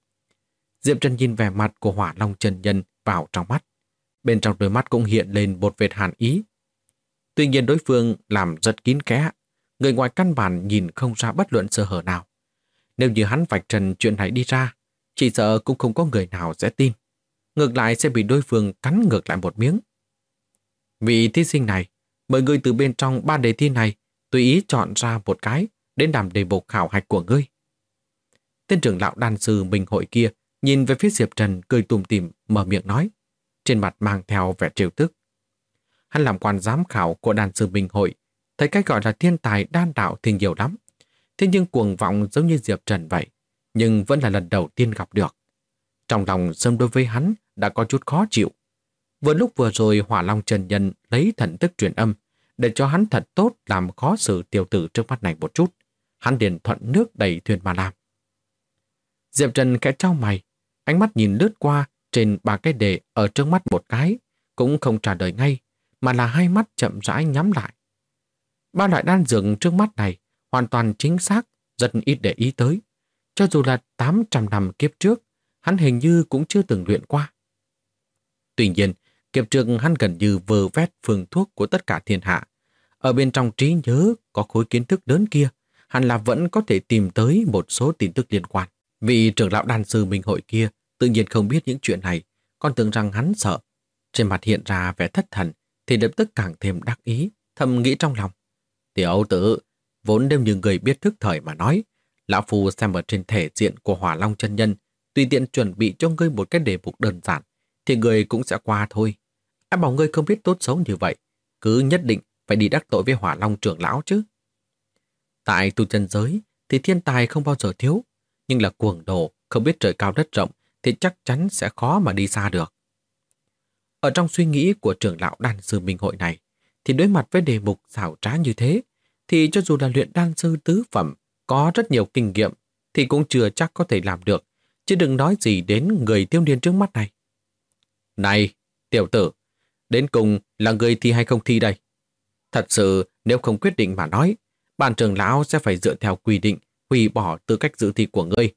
Diệp Trần nhìn vẻ mặt của Hỏa Long chân nhân vào trong mắt. Bên trong đôi mắt cũng hiện lên một vệt hàn ý. Tuy nhiên đối phương làm rất kín kẽ, người ngoài căn bản nhìn không ra bất luận sơ hở nào. Nếu như hắn vạch trần chuyện này đi ra, chỉ sợ cũng không có người nào sẽ tin. Ngược lại sẽ bị đối phương cắn ngược lại một miếng. Vị thí sinh này, mời người từ bên trong 3 đề thi này tùy ý chọn ra một cái đến làm đề mục khảo hạch của ngươi. Tên trưởng lão đan sư Minh hội kia nhìn về phía Diệp Trần cười tủm tỉm mở miệng nói, trên mặt mang theo vẻ trêu tức. Hắn làm quan giám khảo của đan sư Minh hội, thấy cái gọi là thiên tài đan đạo thì nhiều lắm. Thế nhưng cuồng vọng giống như Diệp Trần vậy, nhưng vẫn là lần đầu tiên gặp được. Trong lòng sớm đối với hắn đã có chút khó chịu. Vừa lúc vừa rồi Hỏa Long Trần Nhân lấy thần thức truyền âm để cho hắn thật tốt làm khó xử tiểu tử trước mắt này một chút. Hắn liền thuận nước đẩy thuyền mà làm. Diệp Trần khẽ trao mày, ánh mắt nhìn lướt qua trên 3 cái đề ở trước mắt một cái, cũng không trả lời ngay, mà là hai mắt chậm rãi nhắm lại. 3 loại đan dược trước mắt này hoàn toàn chính xác, rất ít để ý tới. Cho dù là 800 năm kiếp trước, hắn hình như cũng chưa từng luyện qua. Tuy nhiên, kiếp trước hắn gần như vơ vét phương thuốc của tất cả thiên hạ. Ở bên trong trí nhớ có khối kiến thức lớn kia, hắn là vẫn có thể tìm tới một số tin tức liên quan. Vị trưởng lão đan sư Minh hội kia tự nhiên không biết những chuyện này, còn tưởng rằng hắn sợ. Trên mặt hiện ra vẻ thất thần, thì lập tức càng thêm đắc ý, thầm nghĩ trong lòng. Tiểu tử, vốn nếu như người biết thức thời mà nói, lão phu xem ở trên thể diện của Hỏa Long chân nhân, tùy tiện chuẩn bị cho ngươi một cái đề mục đơn giản, thì người cũng sẽ qua thôi. Ai bảo ngươi không biết tốt xấu như vậy, cứ nhất định phải đi đắc tội với Hỏa Long trưởng lão chứ. Tại tu chân giới thì thiên tài không bao giờ thiếu, nhưng là cuồng đồ, không biết trời cao đất rộng thì chắc chắn sẽ khó mà đi xa được. Ở trong suy nghĩ của trưởng lão đan sư Minh hội này, thì đối mặt với đề mục xảo trá như thế, thì cho dù là luyện đan sư tứ phẩm có rất nhiều kinh nghiệm thì cũng chưa chắc có thể làm được, chứ đừng nói gì đến người thiếu niên trước mắt này. Này, tiểu tử, đến cùng là người thi hay không thi đây? Thật sự nếu không quyết định mà nói, bản trưởng lão sẽ phải dựa theo quy định hủy bỏ tư cách dự thi của ngươi.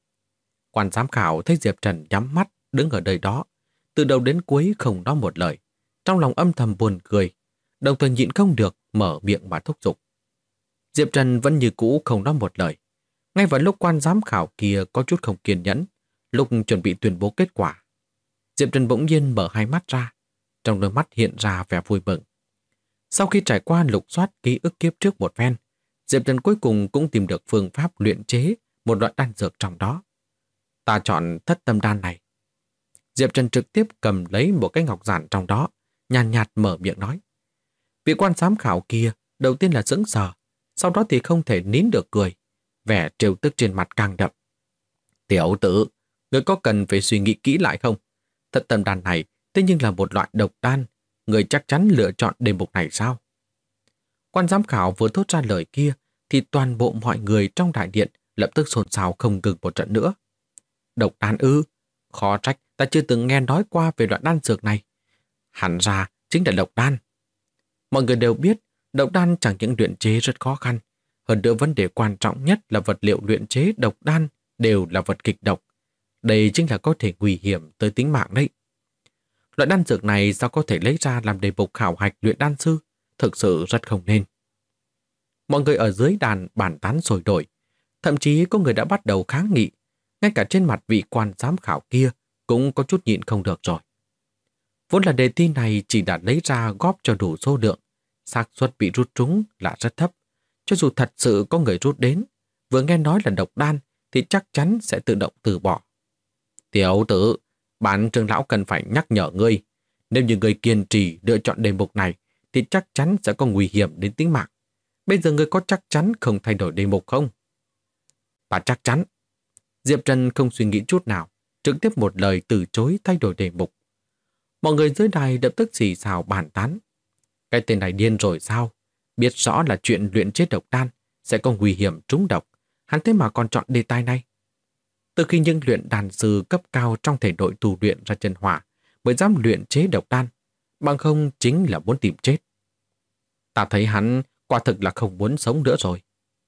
Quan giám khảo thấy Diệp Trần nhắm mắt đứng ở nơi đó, từ đầu đến cuối không nói một lời, trong lòng âm thầm buồn cười, đồng thời nhịn không được mở miệng mà thúc giục. Diệp Trần vẫn như cũ không nói một lời. Ngay vào lúc quan giám khảo kia có chút không kiên nhẫn, lúc chuẩn bị tuyên bố kết quả, Diệp Trần bỗng nhiên mở hai mắt ra, trong đôi mắt hiện ra vẻ vui mừng. Sau khi trải qua lục soát ký ức kiếp trước một phen, Diệp Trần cuối cùng cũng tìm được phương pháp luyện chế một loại đan dược trong đó. Ta chọn Thất Tâm Đan này. Diệp Trần trực tiếp cầm lấy một cái ngọc giản trong đó, nhàn nhạt mở miệng nói. Vị quan giám khảo kia đầu tiên là sững sờ, sau đó thì không thể nín được cười, vẻ trêu tức trên mặt càng đậm. Tiểu tử, người có cần phải suy nghĩ kỹ lại không? Thất Tâm Đan này thế nhưng là một loại độc đan, người chắc chắn lựa chọn đề mục này sao? Quan giám khảo vừa thốt ra lời kia thì toàn bộ mọi người trong đại điện lập tức xôn xao không ngừng một trận nữa. Độc đan ư? Khó trách ta chưa từng nghe nói qua về loại đan dược này. Hẳn ra chính là độc đan. Mọi người đều biết độc đan chẳng những luyện chế rất khó khăn, hơn nữa vấn đề quan trọng nhất là vật liệu luyện chế độc đan đều là vật kịch độc. Đây chính là có thể nguy hiểm tới tính mạng đấy. Loại đan dược này sao có thể lấy ra làm đề mục khảo hạch luyện đan sư? Thực sự rất không nên. Mọi người ở dưới đàn bàn tán sôi nổi, thậm chí có người đã bắt đầu kháng nghị. Ngay cả trên mặt vị quan giám khảo kia cũng có chút nhịn không được rồi. Vốn là đề thi này chỉ đã lấy ra góp cho đủ số lượng, xác suất bị rút trúng là rất thấp. Cho dù thật sự có người rút đến, vừa nghe nói là độc đan thì chắc chắn sẽ tự động từ bỏ. Tiểu tử, bản trưởng lão cần phải nhắc nhở ngươi, nếu như ngươi kiên trì lựa chọn đề mục này thì chắc chắn sẽ có nguy hiểm đến tính mạng. Bây giờ ngươi có chắc chắn không thay đổi đề mục không? Ta chắc chắn. Diệp Trần không suy nghĩ chút nào, trực tiếp một lời từ chối thay đổi đề mục. Mọi người dưới đài lập tức xì xào bàn tán. Cái tên này điên rồi sao? Biết rõ là chuyện luyện chế độc đan sẽ có nguy hiểm trúng độc, hắn thế mà còn chọn đề tài này. Từ khi những luyện đan sư cấp cao trong thể đội tu luyện ra chân hỏa mới dám luyện chế độc đan, bằng không chính là muốn tìm chết. Ta thấy hắn quả thực là không muốn sống nữa rồi.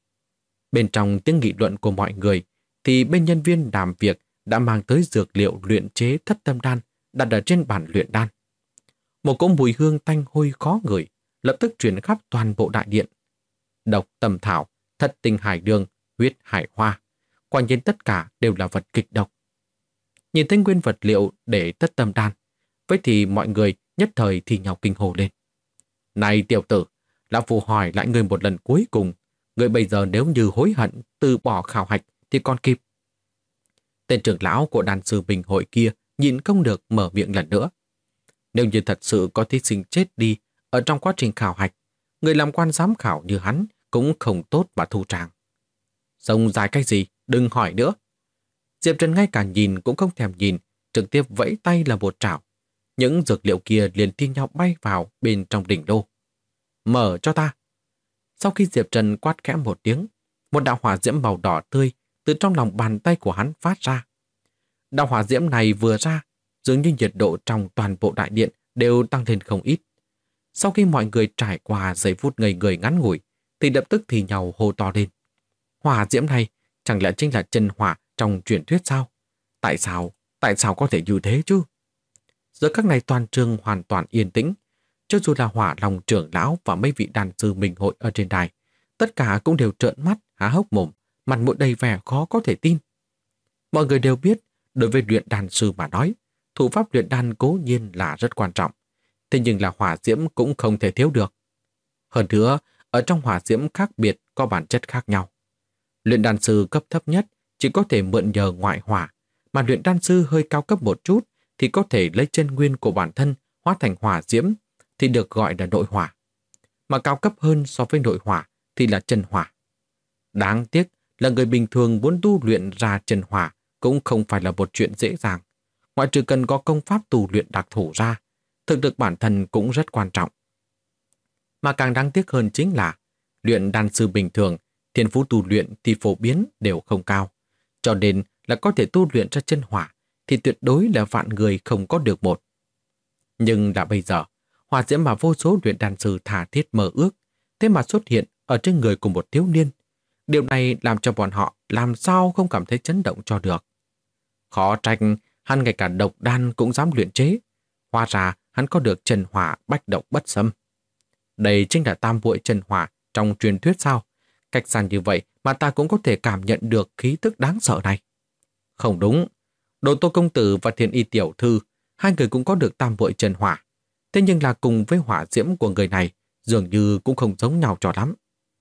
Bên trong tiếng nghị luận của mọi người thì bên nhân viên làm việc đã mang tới dược liệu luyện chế thất tâm đan đặt ở trên bàn luyện đan. Một cỗ mùi hương tanh hôi khó ngửi lập tức truyền khắp toàn bộ đại điện. Độc tầm thảo, thất tinh hải đường, huyết hải hoa, quả nhiên tất cả đều là vật kịch độc. Nhìn thấy nguyên vật liệu để thất tâm đan, vậy thì mọi người nhất thời thì nhau kinh hồ lên. Này tiểu tử, lão phu hỏi lại người một lần cuối cùng, người bây giờ nếu như hối hận từ bỏ khảo hạch thì còn kịp. Tên trưởng lão của đan sư bình hội kia nhìn không được mở miệng lần nữa. Nếu như thật sự có thí sinh chết đi ở trong quá trình khảo hạch, người làm quan giám khảo như hắn cũng không tốt mà thu tràng. Sông dài cái gì, đừng hỏi nữa. Diệp Trần ngay cả nhìn cũng không thèm nhìn, trực tiếp vẫy tay là một trảo. Những dược liệu kia liền thi nhau bay vào bên trong đỉnh đô. Mở cho ta. Sau khi Diệp Trần quát khẽ một tiếng, một đạo hỏa diễm màu đỏ tươi từ trong lòng bàn tay của hắn phát ra. Đạo hỏa diễm này vừa ra, dường như nhiệt độ trong toàn bộ đại điện đều tăng lên không ít. Sau khi mọi người trải qua giây phút ngây người ngắn ngủi, thì lập tức thì nhau hô to lên. Hỏa diễm này chẳng lẽ chính là chân hỏa trong truyền thuyết sao? Tại sao có thể như thế chứ? Giờ các này toàn trường hoàn toàn yên tĩnh. Cho dù là Hỏa Long trưởng lão và mấy vị đàn sư minh hội ở trên đài, tất cả cũng đều trợn mắt, há hốc mồm, mặt mũi đầy vẻ khó có thể tin. Mọi người đều biết, đối với luyện đan sư mà nói, thủ pháp luyện đan cố nhiên là rất quan trọng. Thế nhưng là hỏa diễm cũng không thể thiếu được. Hơn nữa, ở trong hỏa diễm khác biệt có bản chất khác nhau. Luyện đan sư cấp thấp nhất chỉ có thể mượn nhờ ngoại hỏa, mà luyện đan sư hơi cao cấp một chút thì có thể lấy chân nguyên của bản thân hóa thành hỏa diễm thì được gọi là nội hỏa. Mà cao cấp hơn so với nội hỏa thì là chân hỏa. Đáng tiếc là người bình thường muốn tu luyện ra chân hỏa cũng không phải là một chuyện dễ dàng. Ngoại trừ cần có công pháp tu luyện đặc thù ra, thực lực bản thân cũng rất quan trọng. Mà càng đáng tiếc hơn chính là luyện đan sư bình thường, thiên phú tu luyện thì phổ biến đều không cao. Cho nên là có thể tu luyện ra chân hỏa thì tuyệt đối là vạn người không có được một. Nhưng đã bây giờ, hỏa diễm mà vô số luyện đan sư thà thiết mơ ước, thế mà xuất hiện ở trên người của một thiếu niên. Điều này làm cho bọn họ làm sao không cảm thấy chấn động cho được. Khó trách hắn ngay cả độc đan cũng dám luyện chế. Hóa ra hắn có được chân hỏa bách độc bất xâm. Đây chính là tam muội chân hỏa trong truyền thuyết sao? Cách xa như vậy mà ta cũng có thể cảm nhận được khí tức đáng sợ này. Không đúng. Đồ Tô công tử và Thiên Y tiểu thư, hai người cũng có được tam muội chân hỏa. Thế nhưng là cùng với hỏa diễm của người này dường như cũng không giống nhau cho lắm.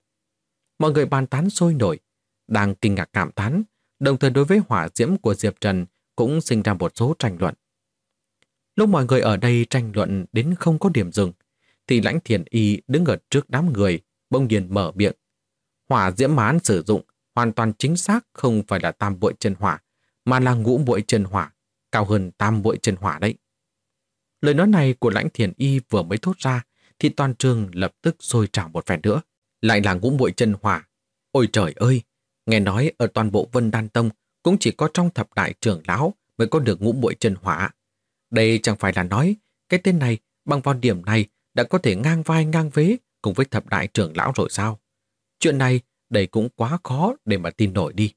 Mọi người bàn tán sôi nổi, đang kinh ngạc cảm thán, đồng thời đối với hỏa diễm của Diệp Trần cũng sinh ra một số tranh luận. Lúc mọi người ở đây tranh luận đến không có điểm dừng, thì Lãnh Thiền Y đứng ở trước đám người, bỗng nhiên mở miệng. Hỏa diễm mà hắn sử dụng hoàn toàn chính xác không phải là tam muội chân hỏa, mà là ngũ muội chân hỏa, cao hơn tam muội chân hỏa đấy. Lời nói này của Lãnh Thiền Y vừa mới thốt ra, thì toàn trường lập tức sôi trào một phen nữa. Lại là ngũ muội chân hỏa. Ôi trời ơi! Nghe nói ở toàn bộ Vân Đan Tông cũng chỉ có trong thập đại trưởng lão mới có được ngũ muội chân hỏa. Đây chẳng phải là nói cái tên này bằng vào điểm này đã có thể ngang vai ngang vế cùng với thập đại trưởng lão rồi sao? Chuyện này đây cũng quá khó để mà tin nổi đi.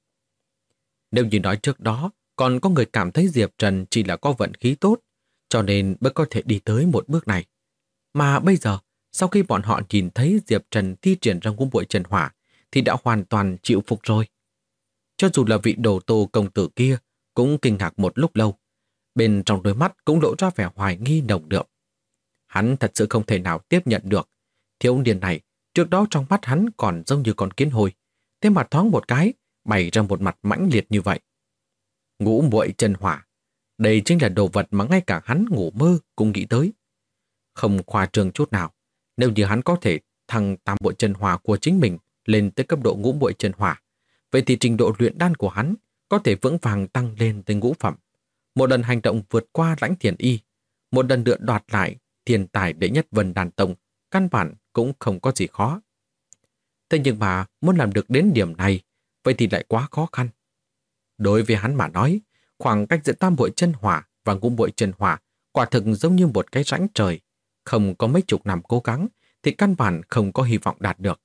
Nếu như nói trước đó còn có người cảm thấy Diệp Trần chỉ là có vận khí tốt, cho nên mới có thể đi tới một bước này. Mà bây giờ, sau khi bọn họ nhìn thấy Diệp Trần thi triển ra ngũ muội chân hỏa, thì đã hoàn toàn chịu phục rồi. Cho dù là vị Đồ Tô công tử kia cũng kinh ngạc một lúc lâu, bên trong đôi mắt cũng lộ ra vẻ hoài nghi nồng đượm. Hắn thật sự không thể nào tiếp nhận được. Thiếu niên này, trước đó trong mắt hắn còn giống như con kiến hôi, thế mà thoáng một cái, bày ra một mặt mãnh liệt như vậy. Ngũ muội chân hỏa, đây chính là đồ vật mà ngay cả hắn ngủ mơ cũng nghĩ tới. Không khoa trương chút nào, Nếu như hắn có thể thăng tam bội chân hỏa của chính mình lên tới cấp độ ngũ bội chân hỏa, vậy thì trình độ luyện đan của hắn có thể vững vàng tăng lên tới ngũ phẩm. Một lần hành động vượt qua Lãnh Thiền Y, một lần nữa đoạt lại thiên tài đệ nhất Vân Đan Tông, căn bản cũng không có gì khó. Thế nhưng mà muốn làm được đến điểm này, vậy thì lại quá khó khăn. Đối với hắn mà nói, khoảng cách giữa tam bội chân hỏa và ngũ bội chân hỏa quả thực giống như một cái rãnh trời. Không có mấy chục năm cố gắng thì căn bản không có hy vọng đạt được.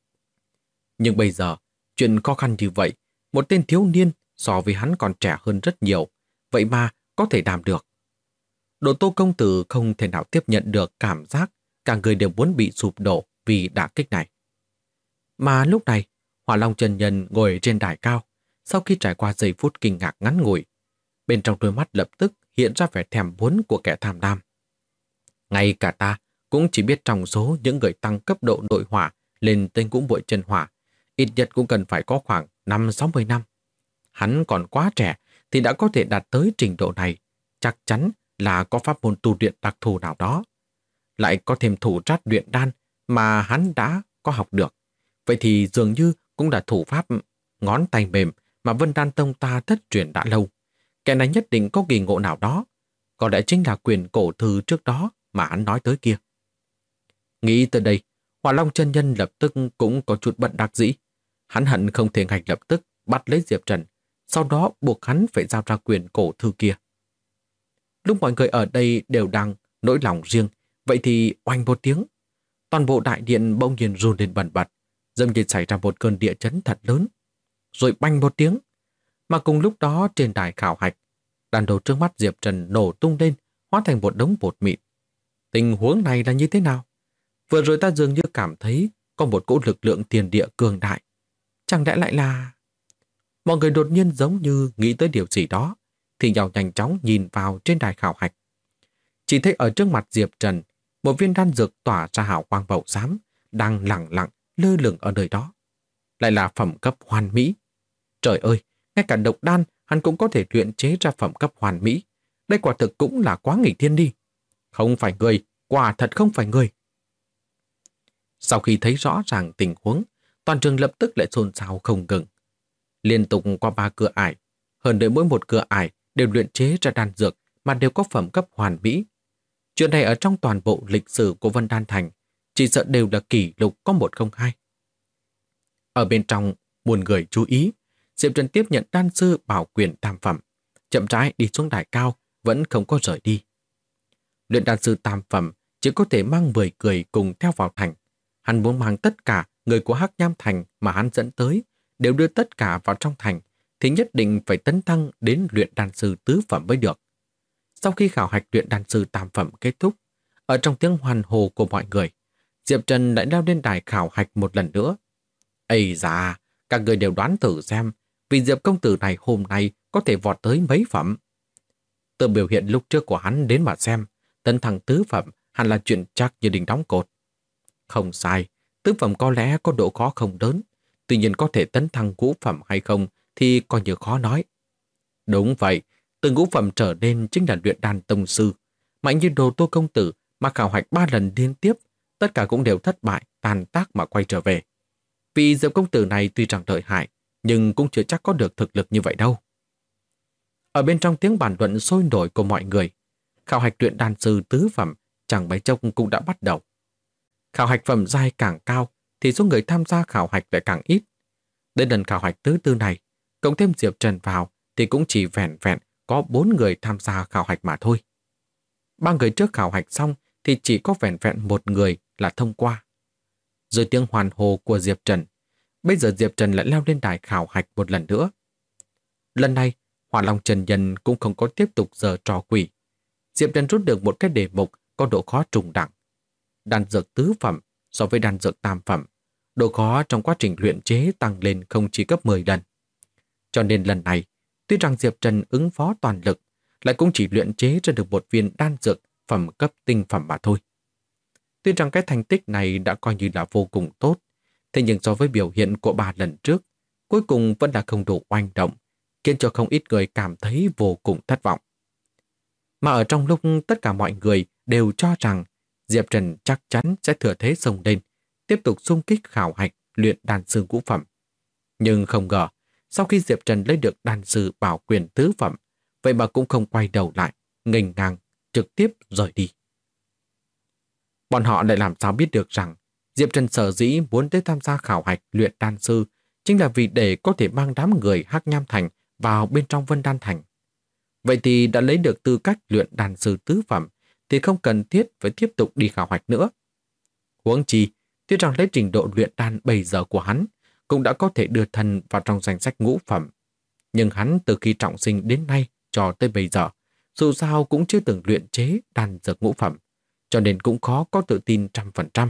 Nhưng bây giờ, chuyện khó khăn như vậy, một tên thiếu niên so với hắn còn trẻ hơn rất nhiều, vậy mà có thể làm được. Đồ Tô công tử không thể nào tiếp nhận được cảm giác cả người đều muốn bị sụp đổ vì đả kích này. Mà lúc này, Hỏa Long chân nhân ngồi trên đài cao, sau khi trải qua giây phút kinh ngạc ngắn ngủi, bên trong đôi mắt lập tức hiện ra vẻ thèm muốn của kẻ tham lam. Ngay cả ta cũng chỉ biết trong số những người tăng cấp độ nội hỏa lên tên ngũ bội chân hỏa, ít nhất cũng cần phải có khoảng 50-60 năm. Hắn còn quá trẻ thì đã có thể đạt tới trình độ này, chắc chắn là có pháp môn tu luyện đặc thù nào đó. Lại có thêm thủ trát luyện đan mà hắn đã có học được. Vậy thì dường như cũng là thủ pháp ngón tay mềm mà Vân Đan Tông ta thất truyền đã lâu. Kẻ này nhất định có kỳ ngộ nào đó. Có lẽ chính là quyền cổ thư trước đó mà hắn nói tới kia. Nghĩ tới đây, Hỏa Long chân nhân lập tức cũng có chút bận đắc dĩ. Hắn hận không thể ngay lập tức bắt lấy Diệp Trần, sau đó buộc hắn phải giao ra quyền cổ thư kia. Lúc mọi người ở đây đều đang nỗi lòng riêng, vậy thì oanh một tiếng. Toàn bộ đại điện bỗng nhiên run lên bần bật, dường như xảy ra một cơn địa chấn thật lớn. Rồi banh một tiếng. Mà cùng lúc đó trên đài khảo hạch, đàn đồ trước mắt Diệp Trần nổ tung lên, hóa thành một đống bột mịn. Tình huống này là như thế nào? Vừa rồi ta dường như cảm thấy có một cỗ lực lượng tiền địa cường đại. Chẳng lẽ lại là... Mọi người đột nhiên giống như nghĩ tới điều gì đó, thì nhau nhanh chóng nhìn vào trên đài khảo hạch. Chỉ thấy ở trước mặt Diệp Trần, một viên đan dược tỏa ra hào quang màu xám, đang lẳng lặng lơ lửng ở nơi đó. Lại là phẩm cấp hoàn mỹ. Trời ơi, ngay cả độc đan hắn cũng có thể luyện chế ra phẩm cấp hoàn mỹ. Đây quả thực cũng là quá nghịch thiên đi. Không phải người, quả thật không phải người. Sau khi thấy rõ ràng tình huống, toàn trường lập tức lại xôn xao không ngừng. Liên tục qua 3 cửa ải, hơn nữa mỗi một cửa ải đều luyện chế ra đan dược mà đều có phẩm cấp hoàn mỹ. Chuyện này ở trong toàn bộ lịch sử của Vân Đan Thành chỉ sợ đều là kỷ lục có 102. Ở bên trong, muôn người chú ý, Diệp Trần tiếp nhận đan sư bảo quyền tam phẩm, chậm rãi đi xuống đài cao, vẫn không có rời đi. Luyện đan sư tam phẩm chỉ có thể mang 10 người cùng theo vào thành. Hắn muốn mang tất cả người của Hắc Nham Thành mà hắn dẫn tới, đều đưa tất cả vào trong thành, thì nhất định phải tấn thăng đến luyện đan sư tứ phẩm mới được. Sau khi khảo hạch luyện đan sư tam phẩm kết thúc, ở trong tiếng hoan hô của mọi người, Diệp Trần lại leo lên đài khảo hạch một lần nữa. Ây da, các người đều đoán thử xem, vì Diệp công tử này hôm nay có thể vọt tới mấy phẩm. Từ biểu hiện lúc trước của hắn đến mà xem, tấn thăng tứ phẩm hẳn là chuyện chắc như đinh đóng cột. Không sai, tứ phẩm có lẽ có độ khó không lớn, tuy nhiên có thể tấn thăng ngũ phẩm hay không thì coi như khó nói. Đúng vậy, từ ngũ phẩm trở lên chính là luyện đan tông sư. Mạnh như Đồ Tô công tử mà khảo hạch 3 lần liên tiếp, tất cả cũng đều thất bại, tàn tác mà quay trở về. Vì Diệp công tử này tuy rằng lợi hại, nhưng cũng chưa chắc có được thực lực như vậy đâu. Ở bên trong tiếng bàn luận sôi nổi của mọi người, khảo hạch luyện đan sư tứ phẩm chẳng mấy chốc cũng đã bắt đầu. Khảo hạch phẩm giai càng cao thì số người tham gia khảo hạch lại càng ít. Đến lần khảo hạch thứ tư này, cộng thêm Diệp Trần vào thì cũng chỉ vẹn vẹn có 4 người tham gia khảo hạch mà thôi. 3 người trước khảo hạch xong thì chỉ có vẹn vẹn 1 người là thông qua. Dưới tiếng hoan hô của Diệp Trần, bây giờ Diệp Trần lại leo lên đài khảo hạch một lần nữa. Lần này, Hỏa Long Trần Nhân cũng không có tiếp tục giở trò quỷ. Diệp Trần rút được một cái đề mục có độ khó trùng đẳng. Đan dược tứ phẩm so với đan dược tam phẩm, độ khó trong quá trình luyện chế tăng lên không chỉ gấp 10 lần. Cho nên lần này, tuy rằng Diệp Trần ứng phó toàn lực, lại cũng chỉ luyện chế ra được một viên đan dược phẩm cấp tinh phẩm mà thôi. Tuy rằng cái thành tích này đã coi như là vô cùng tốt, thế nhưng so với biểu hiện của 3 lần trước, cuối cùng vẫn là không đủ oanh động, khiến cho không ít người cảm thấy vô cùng thất vọng. Mà ở trong lúc tất cả mọi người đều cho rằng Diệp Trần chắc chắn sẽ thừa thế xông lên, tiếp tục xung kích khảo hạch luyện đan sư ngũ phẩm. Nhưng không ngờ, sau khi Diệp Trần lấy được đan sư bảo quyền tứ phẩm, vậy mà cũng không quay đầu lại, nghênh ngang, trực tiếp rời đi. Bọn họ lại làm sao biết được rằng Diệp Trần sở dĩ muốn tới tham gia khảo hạch luyện đan sư chính là vì để có thể mang đám người Hắc Nham Thành vào bên trong Vân Đan Thành. Vậy thì đã lấy được tư cách luyện đan sư tứ phẩm thì không cần thiết phải tiếp tục đi khảo hạch nữa. Huống chi, tuy rằng lấy trình độ luyện đan bây giờ của hắn cũng đã có thể đưa thân vào trong danh sách ngũ phẩm. Nhưng hắn từ khi trọng sinh đến nay cho tới bây giờ, dù sao cũng chưa từng luyện chế đan dược ngũ phẩm, cho nên cũng khó có tự tin 100%.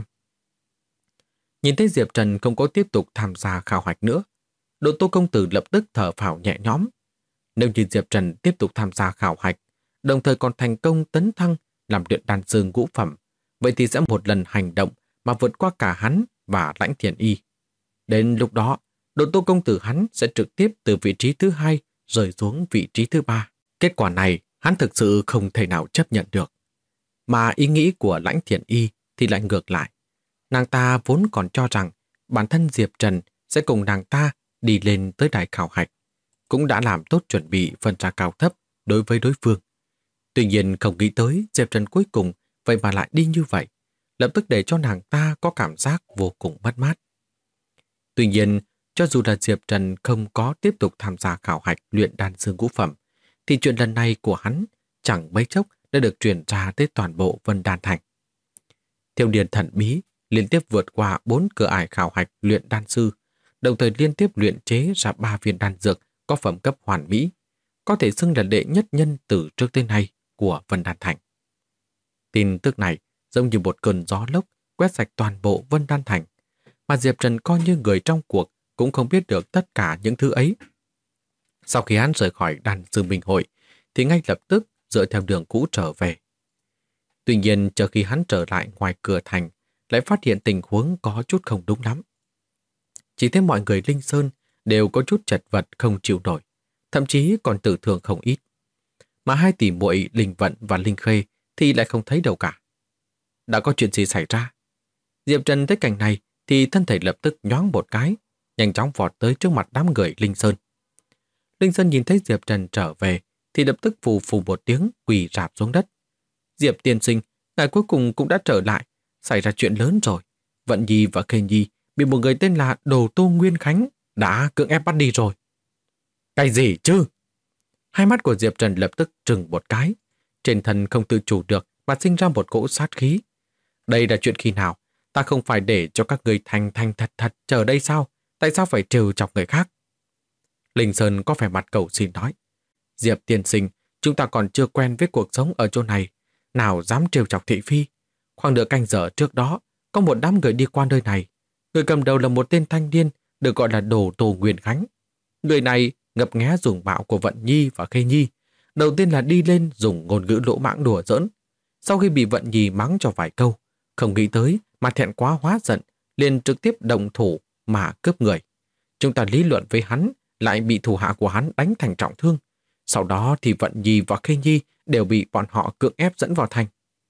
Nhìn thấy Diệp Trần không có tiếp tục tham gia khảo hạch nữa, Đỗ Tô công tử lập tức thở phào nhẹ nhõm. Nếu như Diệp Trần tiếp tục tham gia khảo hạch, đồng thời còn thành công tấn thăng làm luyện đan sư ngũ phẩm, vậy thì sẽ một lần hành động mà vượt qua cả hắn và Lãnh Thiền Y. Đến lúc đó, Đỗ Tô công tử hắn sẽ trực tiếp từ vị trí thứ 2 rơi xuống vị trí thứ 3. Kết quả này hắn thực sự không thể nào chấp nhận được. Mà ý nghĩ của Lãnh Thiền Y thì lại ngược lại. Nàng ta vốn còn cho rằng bản thân Diệp Trần sẽ cùng nàng ta đi lên tới đài khảo hạch, cũng đã làm tốt chuẩn bị phân ra cao thấp đối với đối phương. Tuy nhiên không nghĩ tới Diệp Trần cuối cùng vậy mà lại đi như vậy, lập tức để cho nàng ta có cảm giác vô cùng mất mát. Tuy nhiên, cho dù là Diệp Trần không có tiếp tục tham gia khảo hạch luyện đan sư ngũ phẩm, thì chuyện lần này của hắn chẳng mấy chốc đã được truyền ra tới toàn bộ Vân Đan Thành. Thiêu Điền thần bí liên tiếp vượt qua 4 cửa ải khảo hạch luyện đan sư, đồng thời liên tiếp luyện chế ra 3 viên đan dược có phẩm cấp hoàn mỹ, có thể xưng là đệ nhất nhân từ trước tới nay của Vân Đan Thành. Tin tức này giống như một cơn gió lốc quét sạch toàn bộ Vân Đan Thành, mà Diệp Trần coi như người trong cuộc cũng không biết được tất cả những thứ ấy. Sau khi hắn rời khỏi đan sư minh hội, thì ngay lập tức dựa theo đường cũ trở về. Tuy nhiên, chờ khi hắn trở lại ngoài cửa thành, lại phát hiện tình huống có chút không đúng lắm. Chỉ thấy mọi người Linh Sơn đều có chút chật vật không chịu nổi, thậm chí còn tử thương không ít. Mà hai tỷ muội Linh Vận và Linh Khê thì lại không thấy đâu cả. Đã có chuyện gì xảy ra? Diệp Trần thấy cảnh này thì thân thể lập tức nhoáng một cái, nhanh chóng vọt tới trước mặt đám người Linh Sơn. Linh Sơn nhìn thấy Diệp Trần trở về thì lập tức phù phù một tiếng quỳ rạp xuống đất. Diệp tiên sinh, ngài cuối cùng cũng đã trở lại, xảy ra chuyện lớn rồi. Vận Nhi và Khê Nhi bị một người tên là Đồ Tô Nguyên Khánh đã cưỡng ép bắt đi rồi. Cái gì chứ? Hai mắt của Diệp Trần lập tức trừng một cái, trên thân không tự chủ được mà sinh ra một cỗ sát khí. Đây là chuyện khi nào? Ta không phải để cho các người thành thật thật chờ đây sao? Tại sao phải trêu chọc người khác? Linh Sơn có vẻ mặt cầu xin nói. Diệp tiên sinh, chúng ta còn chưa quen với cuộc sống ở chỗ này, nào dám trêu chọc thị phi. Khoảng nửa canh giờ trước đó, có một đám người đi qua nơi này. Người cầm đầu là một tên thanh niên được gọi là Đồ Tô Nguyên Khánh. Người này ngấp nghé dùng bạo của Vận Nhi và Khê Nhi. Đầu tiên là đi lên dùng ngôn ngữ lỗ mãng đùa giỡn. Sau khi bị Vận Nhi mắng cho vài câu, không nghĩ tới mà thẹn quá hóa giận, liền trực tiếp động thủ mà cướp người. Chúng ta lý luận với hắn, lại bị thủ hạ của hắn đánh thành trọng thương. Sau đó thì Vận Nhi và Khê Nhi đều bị bọn họ cưỡng ép dẫn vào thành.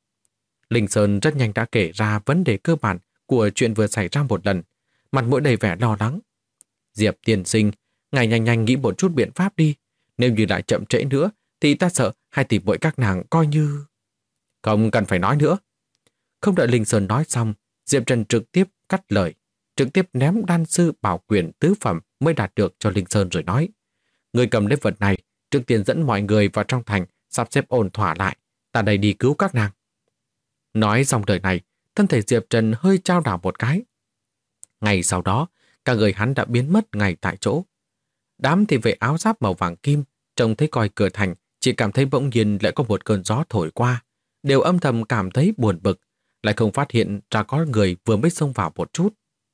Linh Sơn rất nhanh đã kể ra vấn đề cơ bản của chuyện vừa xảy ra một lần, mặt mũi đầy vẻ lo lắng. Diệp tiên sinh, ngài nhanh nghĩ một chút biện pháp đi. Nếu như lại chậm trễ nữa, thì ta sợ hai tỷ muội các nàng coi như... Không cần phải nói nữa. Không đợi Linh Sơn nói xong, Diệp Trần trực tiếp cắt lời, trực tiếp ném đan sư bảo quyền tứ phẩm mới đạt được cho Linh Sơn rồi nói. Người cầm lấy vật này, trước tiên dẫn mọi người vào trong thành, sắp xếp ổn thỏa lại, ta đây đi cứu các nàng. Nói xong lời này, thân thể Diệp Trần hơi chao đảo một cái. Ngày sau đó, cả người hắn đã biến mất ngay tại chỗ. Đám thị vệ áo giáp màu vàng kim trông thấy coi cửa thành, chỉ cảm thấy bỗng nhiên lại có một cơn gió thổi qua, đều âm thầm cảm thấy buồn bực, lại không phát hiện ra có người vừa mới xông vào một chút.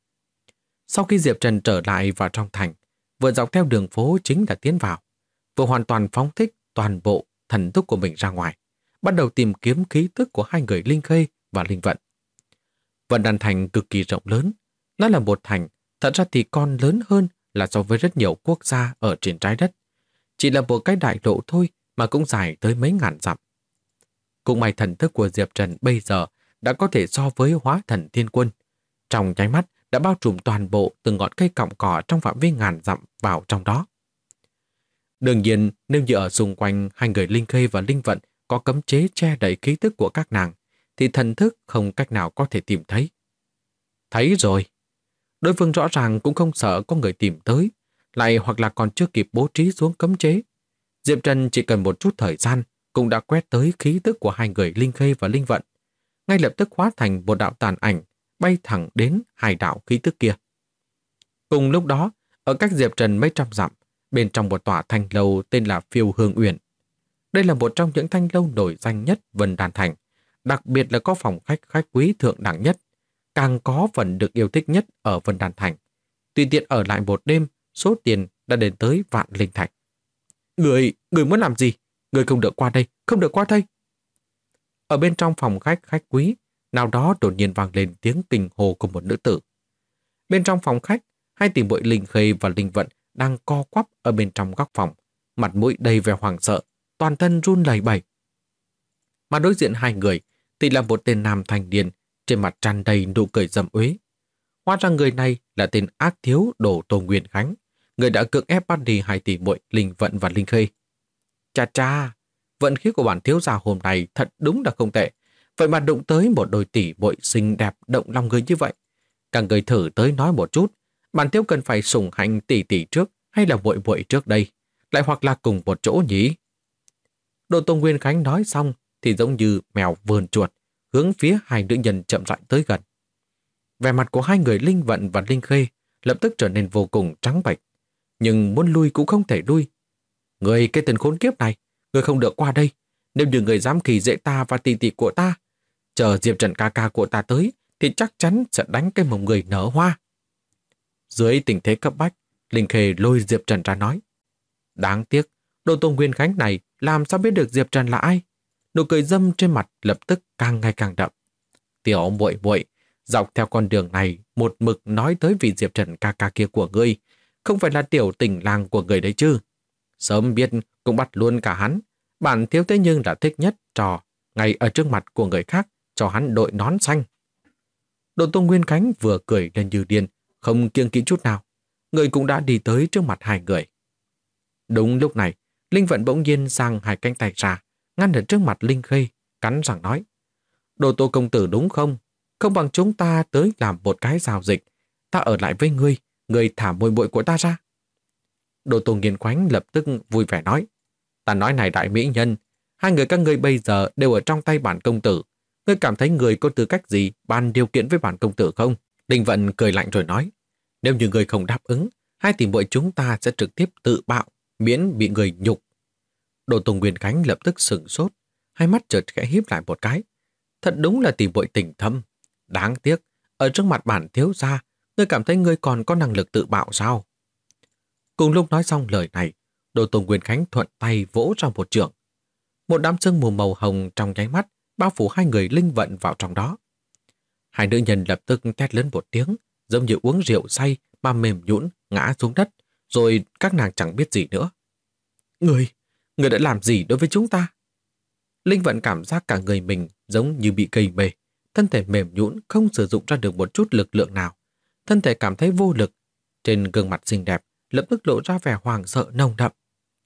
Sau khi Diệp Trần trở lại vào trong thành, vừa dọc theo đường phố chính là tiến vào, vừa hoàn toàn phóng thích toàn bộ thần thức của mình ra ngoài, bắt đầu tìm kiếm khí tức của hai người Linh Khê và Linh Vận. Vân Đan Thành cực kỳ rộng lớn, nó là một thành, thật ra thì còn lớn hơn là so với rất nhiều quốc gia ở trên trái đất. Chỉ là một cái đại lộ thôi mà cũng dài tới mấy ngàn dặm. Cũng may thần thức của Diệp Trần bây giờ đã có thể so với hóa thần thiên quân. Trong nháy mắt đã bao trùm toàn bộ từng ngọn cây cọng cỏ trong phạm vi ngàn dặm vào trong đó. Đương nhiên, nếu như ở xung quanh hai người Linh Khê và Linh Vận có cấm chế che đậy khí tức của các nàng, thì thần thức không cách nào có thể tìm thấy. Thấy rồi. Đối phương rõ ràng cũng không sợ có người tìm tới, lại hoặc là còn chưa kịp bố trí xuống cấm chế. Diệp Trần chỉ cần một chút thời gian cũng đã quét tới khí tức của hai người Linh Khê và Linh Vận, ngay lập tức hóa thành một đạo tàn ảnh, bay thẳng đến hai đạo khí tức kia. Cùng lúc đó, ở cách Diệp Trần mấy trăm dặm, bên trong một tòa thanh lâu tên là Phiêu Hương Uyển. Đây là một trong những thanh lâu nổi danh nhất Vân Đan Thành, đặc biệt là có phòng khách quý thượng đẳng nhất, càng có phần được yêu thích nhất ở Vân Đan Thành. Tùy tiện ở lại một đêm, số tiền đã đến tới vạn linh thạch. Người muốn làm gì? Người không được qua đây, không được qua đây. Ở bên trong phòng khách quý, nào đó đột nhiên vang lên tiếng kinh hô của một nữ tử. Bên trong phòng khách, hai tỷ muội Linh Khê và Linh Vận đang co quắp ở bên trong góc phòng, mặt mũi đầy vẻ hoảng sợ, toàn thân run lẩy bẩy. Mà đối diện hai người thì là một tên nam thanh niên, trên mặt tràn đầy nụ cười dâm uế. Hóa ra người này là tên ác thiếu Đồ Tô Nguyên Khánh, người đã cưỡng ép bắt đi hai tỷ muội Linh Vận và Linh Khê. Chà chà, vận khí của bản thiếu gia hôm nay thật đúng là không tệ. Vậy mà đụng tới một đôi tỷ muội xinh đẹp động lòng người như vậy. Cả người thử tới nói một chút, bản thiếu cần phải sủng hạnh tỷ tỷ trước hay là muội muội trước đây, lại hoặc là cùng một chỗ nhỉ? Đồ Tô Nguyên Khánh nói xong thì giống như mèo vờn chuột, hướng phía hai nữ nhân chậm rãi tới gần. Vẻ mặt của hai người Linh Vận và Linh Khê lập tức trở nên vô cùng trắng bệch, nhưng muốn lui cũng không thể lui. Người cái tên khốn kiếp này, người không được qua đây. Nếu như người dám kỳ dễ ta và tỷ tỷ của ta, chờ Diệp Trần ca ca của ta tới, thì chắc chắn sẽ đánh cái mông người nở hoa. Dưới tình thế cấp bách, Linh Khê lôi Diệp Trần ra nói. Đáng tiếc, Đồ Tô Nguyên Khánh này làm sao biết được Diệp Trần là ai? Nụ cười dâm trên mặt lập tức càng ngày càng đậm. Tiểu muội muội, dọc theo con đường này một mực nói tới vị Diệp Trần ca ca kia của ngươi, không phải là tiểu tình làng của người đấy chứ? Sớm biết cũng bắt luôn cả hắn. Bản thiếu thế nhưng là thích nhất trò ngay ở trước mặt của người khác cho hắn đội nón xanh. Đồ Tô Nguyên Khánh vừa cười lên như điên, không kiêng kỵ chút nào. Người cũng đã đi tới trước mặt hai người. Đúng lúc này, Linh Vận bỗng nhiên giang hai cánh tay ra, ngăn ở trước mặt Linh Khê, cắn răng nói. Đồ Tô công tử đúng không? Không bằng chúng ta tới làm một cái giao dịch. Ta ở lại với ngươi, ngươi thả muội muội của ta ra. Đồ Tô Nguyên Khánh lập tức vui vẻ nói. Ta nói này đại mỹ nhân, hai người các ngươi bây giờ đều ở trong tay bản công tử. Ngươi cảm thấy người có tư cách gì bàn điều kiện với bản công tử không? Linh Vận cười lạnh rồi nói. Nếu như người không đáp ứng, hai tỷ muội chúng ta sẽ trực tiếp tự bạo, miễn bị người nhục. Đồ Tô Nguyên Khánh lập tức sửng sốt, hai mắt chợt khẽ híp lại một cái. Thật đúng là tỷ muội tình thâm. Đáng tiếc, ở trước mặt bản thiếu gia, ngươi cảm thấy ngươi còn có năng lực tự bạo sao? Cùng lúc nói xong lời này, Đồ Tô Nguyên Khánh thuận tay vỗ ra một chưởng. Một đám sương mù màu hồng trong nháy mắt bao phủ hai người Linh Vận vào trong đó. Hai nữ nhân lập tức thét lớn một tiếng, giống như uống rượu say mà mềm nhũn ngã xuống đất, rồi các nàng chẳng biết gì nữa. Người đã làm gì đối với chúng ta? Linh Vận cảm giác cả người mình giống như bị cây mề, thân thể mềm nhũn không sử dụng ra được một chút lực lượng nào. Thân thể cảm thấy vô lực, trên gương mặt xinh đẹp lập tức lộ ra vẻ hoàng sợ nồng đậm.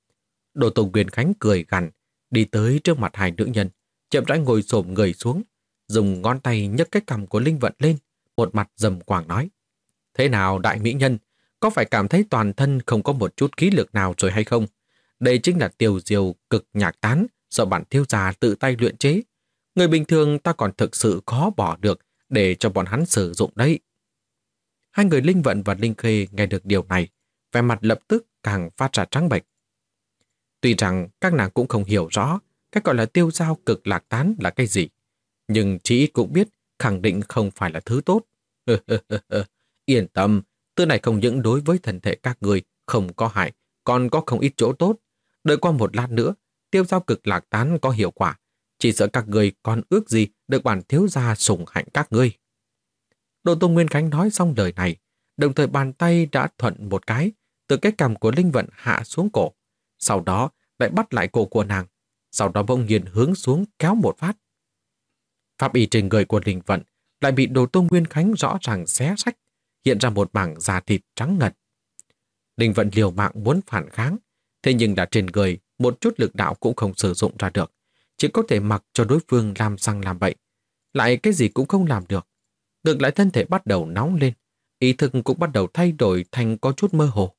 Đồ Tô Nguyên Khánh cười gằn, đi tới trước mặt hai nữ nhân, chậm rãi ngồi xổm người xuống, dùng ngón tay nhấc cái cằm của Linh Vận lên, một mặt dầm quàng nói. Thế nào đại mỹ nhân, có phải cảm thấy toàn thân không có một chút khí lực nào rồi hay không? Đây chính là tiêu diêu cực nhạc tán do bản thiếu gia tự tay luyện chế. Người bình thường ta còn thực sự khó bỏ được để cho bọn hắn sử dụng đấy. Hai người Linh Vận và Linh Khê nghe được điều này, vẻ mặt lập tức càng phát ra trắng bệch. Tuy rằng các nàng cũng không hiểu rõ cái gọi là tiêu dao cực lạc tán là cái gì, nhưng chỉ cũng biết khẳng định không phải là thứ tốt. Yên tâm, thứ này không những đối với thân thể các người không có hại, còn có không ít chỗ tốt. Đợi qua một lát nữa, tiêu dao cực lạc tán có hiệu quả, chỉ sợ các người còn ước gì được bản thiếu gia sủng hạnh các ngươi. Đồ Tô Nguyên Khánh nói xong lời này, đồng thời bàn tay đã thuận một cái, từ cái cằm của Linh Vận hạ xuống cổ, sau đó lại bắt lại cổ của nàng, sau đó bỗng nhiên hướng xuống kéo một phát. Pháp y trên người của Linh Vận lại bị Đồ Tôn Nguyên Khánh rõ ràng xé rách, hiện ra một mảng da thịt trắng ngần. Linh Vận liều mạng muốn phản kháng, thế nhưng đã trên người một chút lực đạo cũng không sử dụng ra được, chỉ có thể mặc cho đối phương làm sang làm bậy, lại cái gì cũng không làm được. Ngược lại thân thể bắt đầu nóng lên, ý thức cũng bắt đầu thay đổi thành có chút mơ hồ.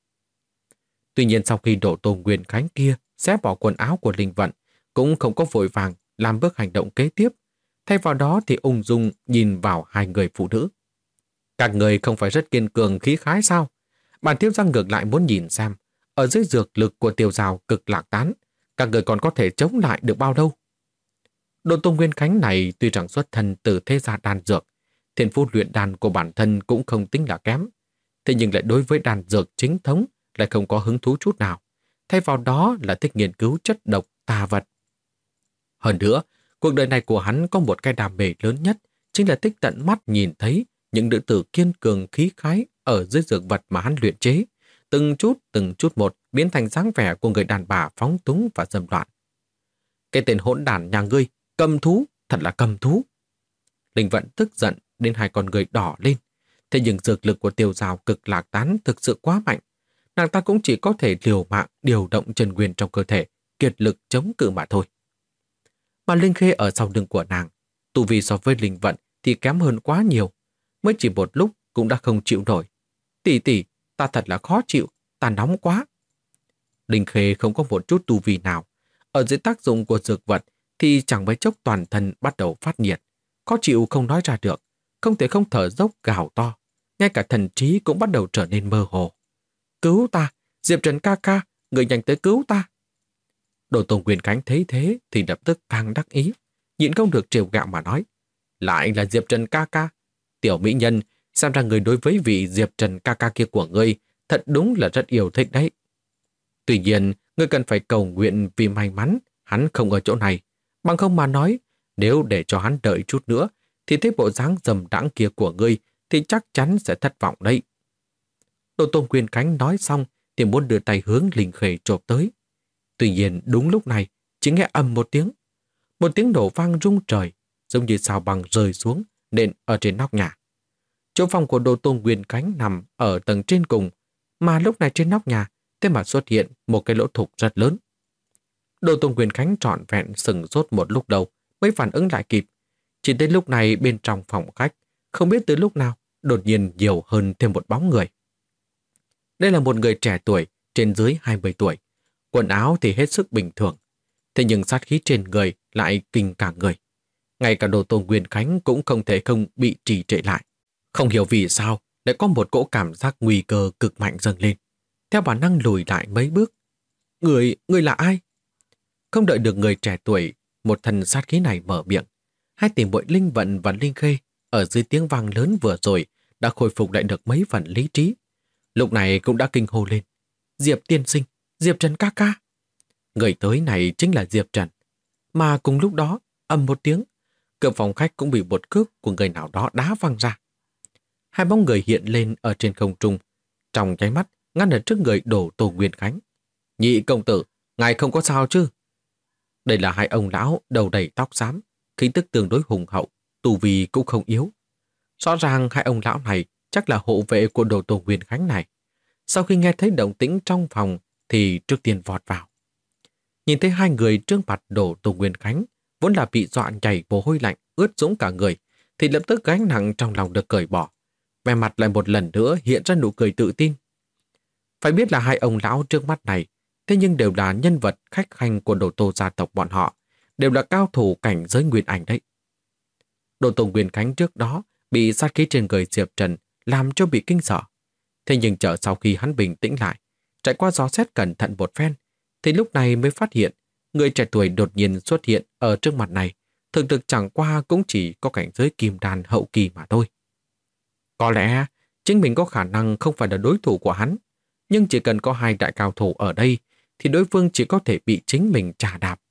Tuy nhiên sau khi Đồ Tôn Nguyên Khánh kia xé bỏ quần áo của Linh Vận, cũng không có vội vàng làm bước hành động kế tiếp, thay vào đó thì ung dung nhìn vào hai người phụ nữ. Các người không phải rất kiên cường khí khái sao? Bản thiếu gia ngược lại muốn nhìn xem, ở dưới dược lực của Tiêu Giao cực lạc tán, các người còn có thể chống lại được bao lâu? Đồ Tôn Nguyên Khánh này tuy rằng xuất thân từ thế gia đan dược, thiên phú luyện đan của bản thân cũng không tính là kém, thế nhưng lại đối với đan dược chính thống lại không có hứng thú chút nào, thay vào đó là thích nghiên cứu chất độc tà vật. Hơn nữa, cuộc đời này của hắn có một cái đam mê lớn nhất, chính là thích tận mắt nhìn thấy những nữ tử kiên cường khí khái ở dưới dược vật mà hắn luyện chế, từng chút một biến thành dáng vẻ của người đàn bà phóng túng và dâm loạn. Cái tên hỗn đản nhà ngươi, cầm thú, thật là cầm thú. Linh Vận tức giận đến hai con người đỏ lên, thế nhưng dược lực của Tiêu Giao cực lạc tán thực sự quá mạnh, nàng ta cũng chỉ có thể liều mạng điều động chân nguyên trong cơ thể, kiệt lực chống cự mà thôi. Mà Linh Khê ở sau lưng của nàng, tu vi so với Linh Vận thì kém hơn quá nhiều, mới chỉ một lúc cũng đã không chịu nổi. Tỷ tỷ, ta thật là khó chịu, ta nóng quá. Linh Khê không có một chút tu vi nào, ở dưới tác dụng của dược vật thì chẳng mấy chốc toàn thân bắt đầu phát nhiệt, khó chịu không nói ra được, không thể không thở dốc gào to, ngay cả thần trí cũng bắt đầu trở nên mơ hồ. Cứu ta, Diệp Trần ca ca, người nhanh tới cứu ta. Đồ Tôn Nguyên Khánh thấy thế thì lập tức càng đắc ý, nhịn không được trêu gạo mà nói. Lại là Diệp Trần ca ca. Tiểu mỹ nhân, xem ra người đối với vị Diệp Trần ca ca kia của ngươi thật đúng là rất yêu thích đấy. Tuy nhiên, ngươi cần phải cầu nguyện vì may mắn hắn không ở chỗ này. Bằng không mà nói, nếu để cho hắn đợi chút nữa, thì thấy bộ dáng dầm đãng kia của ngươi thì chắc chắn sẽ thất vọng đấy. Đồ Tôn Nguyên Khánh nói xong thì muốn đưa tay hướng Linh Khê chộp tới. Tuy nhiên đúng lúc này, chỉ nghe ầm một tiếng nổ vang rung trời, giống như sao băng rơi xuống nện ở trên nóc nhà. Chỗ phòng của Đồ Tôn Nguyên Khánh nằm ở tầng trên cùng, mà lúc này trên nóc nhà thế mà xuất hiện một cái lỗ thủng rất lớn. Đồ Tôn Nguyên Khánh trọn vẹn sừng sốt một lúc đầu mới phản ứng lại kịp. Chỉ đến lúc này bên trong phòng khách, không biết từ lúc nào đột nhiên nhiều hơn thêm một bóng người. Đây là một người trẻ tuổi, trên dưới 20 tuổi. Quần áo thì hết sức bình thường, thế nhưng sát khí trên người lại kinh cả người. Ngay cả Đồ Tôn Nguyên Khánh cũng không thể không bị trì trệ lại. Không hiểu vì sao lại có một cỗ cảm giác nguy cơ cực mạnh dâng lên. Theo bản năng lùi lại mấy bước. Người là ai? Không đợi được người trẻ tuổi, một thần sát khí này mở miệng. Hai tỷ muội Linh Vận và Linh Khê ở dưới tiếng vang lớn vừa rồi đã khôi phục lại được mấy phần lý trí. Lúc này cũng đã kinh hô lên. Diệp tiên sinh, Diệp Trần ca ca. Người tới này chính là Diệp Trần. Mà cùng lúc đó, ầm một tiếng, cửa phòng khách cũng bị một cước của người nào đó đá văng ra. Hai bóng người hiện lên ở trên không trung, trong nháy mắt ngăn ở trước người Đồ Tôn Nguyên Khánh. Nhị công tử, ngài không có sao chứ? Đây là hai ông lão đầu đầy tóc xám, khí tức tương đối hùng hậu, tu vi cũng không yếu. Rõ ràng hai ông lão này chắc là hộ vệ của Đồ Tôn Nguyên Khánh này. Sau khi nghe thấy động tĩnh trong phòng thì trước tiên vọt vào. Nhìn thấy hai người trước mặt Đồ Tôn Nguyên Khánh, vốn là bị dọa chảy mồ hôi lạnh, ướt sũng cả người, thì lập tức gánh nặng trong lòng được cởi bỏ. Vẻ mặt lại một lần nữa hiện ra nụ cười tự tin. Phải biết là hai ông lão trước mắt này, thế nhưng đều là nhân vật khách khanh của Đồ Tô gia tộc bọn họ, đều là cao thủ cảnh giới nguyên ảnh đấy. Đồ Tôn Nguyên Khánh trước đó bị sát khí trên người Diệp Trần làm cho bị kinh sợ. Thế nhưng chờ sau khi hắn bình tĩnh lại, trải qua dò xét cẩn thận một phen, thì lúc này mới phát hiện người trẻ tuổi đột nhiên xuất hiện ở trước mặt này, thực thực chẳng qua cũng chỉ có cảnh giới kim đan hậu kỳ mà thôi. Có lẽ chính mình có khả năng không phải là đối thủ của hắn, nhưng chỉ cần có hai đại cao thủ ở đây thì đối phương chỉ có thể bị chính mình trà đạp.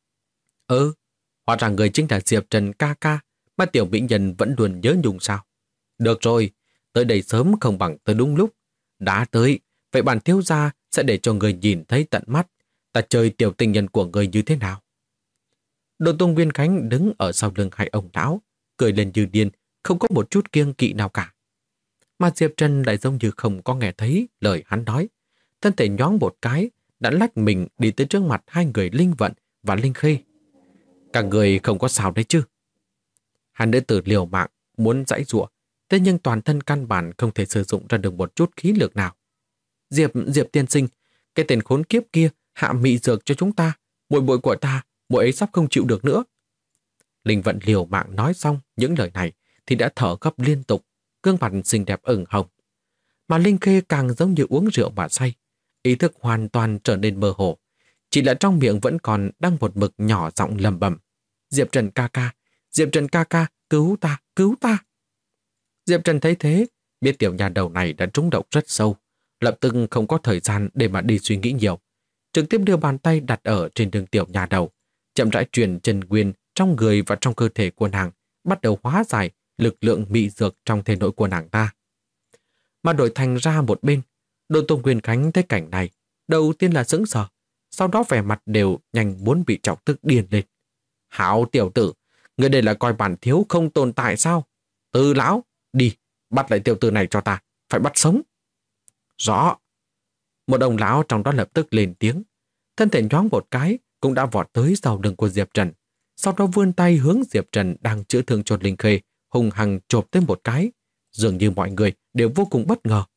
Hóa ra người chính là Diệp Trần ca ca mà tiểu mỹ nhân vẫn luôn nhớ nhung sao? Được rồi, tới đây sớm không bằng tới đúng lúc. Đã tới, vậy bản thiếu gia sẽ để cho người nhìn thấy tận mắt ta chơi tiểu tình nhân của người như thế nào. Đồ Tôn Nguyên Khánh đứng ở sau lưng hai ông lão, cười lên như điên, không có một chút kiêng kỵ nào cả. Mà Diệp Trần lại giống như không có nghe thấy lời hắn nói. Thân thể nhoáng một cái, đã lách mình đi tới trước mặt hai người Linh Vận và Linh Khê. Cả người không có sao đấy chứ? Hai nữ tử liều mạng, muốn giãy giụa, thế nhưng toàn thân căn bản không thể sử dụng ra được một chút khí lực nào. Diệp tiên sinh, cái tên khốn kiếp kia hạ mị dược cho chúng ta, muội muội của ta, muội ấy sắp không chịu được nữa. Linh Vận liều mạng nói xong những lời này thì đã thở gấp liên tục, gương mặt xinh đẹp ửng hồng. Mà Linh Khê càng giống như uống rượu mà say, ý thức hoàn toàn trở nên mơ hồ. Chỉ là trong miệng vẫn còn đang một mực nhỏ giọng lầm bầm. Diệp Trần ca ca, Diệp Trần ca ca, cứu ta, cứu ta. Diệp Trần thấy thế, biết tiểu nhà đầu này đã trúng độc rất sâu, lập tức không có thời gian để mà đi suy nghĩ nhiều. Trực tiếp đưa bàn tay đặt ở trên đường tiểu nhà đầu, chậm rãi truyền chân nguyên trong người và trong cơ thể của nàng, bắt đầu hóa giải lực lượng mị dược trong thể nội của nàng ta. Mà đổi thành ra một bên, Đồ Tôn Nguyên Khánh thấy cảnh này, đầu tiên là sững sờ, sau đó vẻ mặt đều nhanh muốn bị chọc tức điên lên. Hảo tiểu tử, người đây là coi bản thiếu không tồn tại sao? Từ lão, đi, bắt lại tiểu tử này cho ta, phải bắt sống. Rõ. Một ông lão trong đó lập tức lên tiếng, thân thể nhoáng một cái cũng đã vọt tới sau lưng của Diệp Trần, sau đó vươn tay hướng Diệp Trần đang chữa thương cho Linh Khê, hung hăng chộp tới một cái, dường như mọi người đều vô cùng bất ngờ.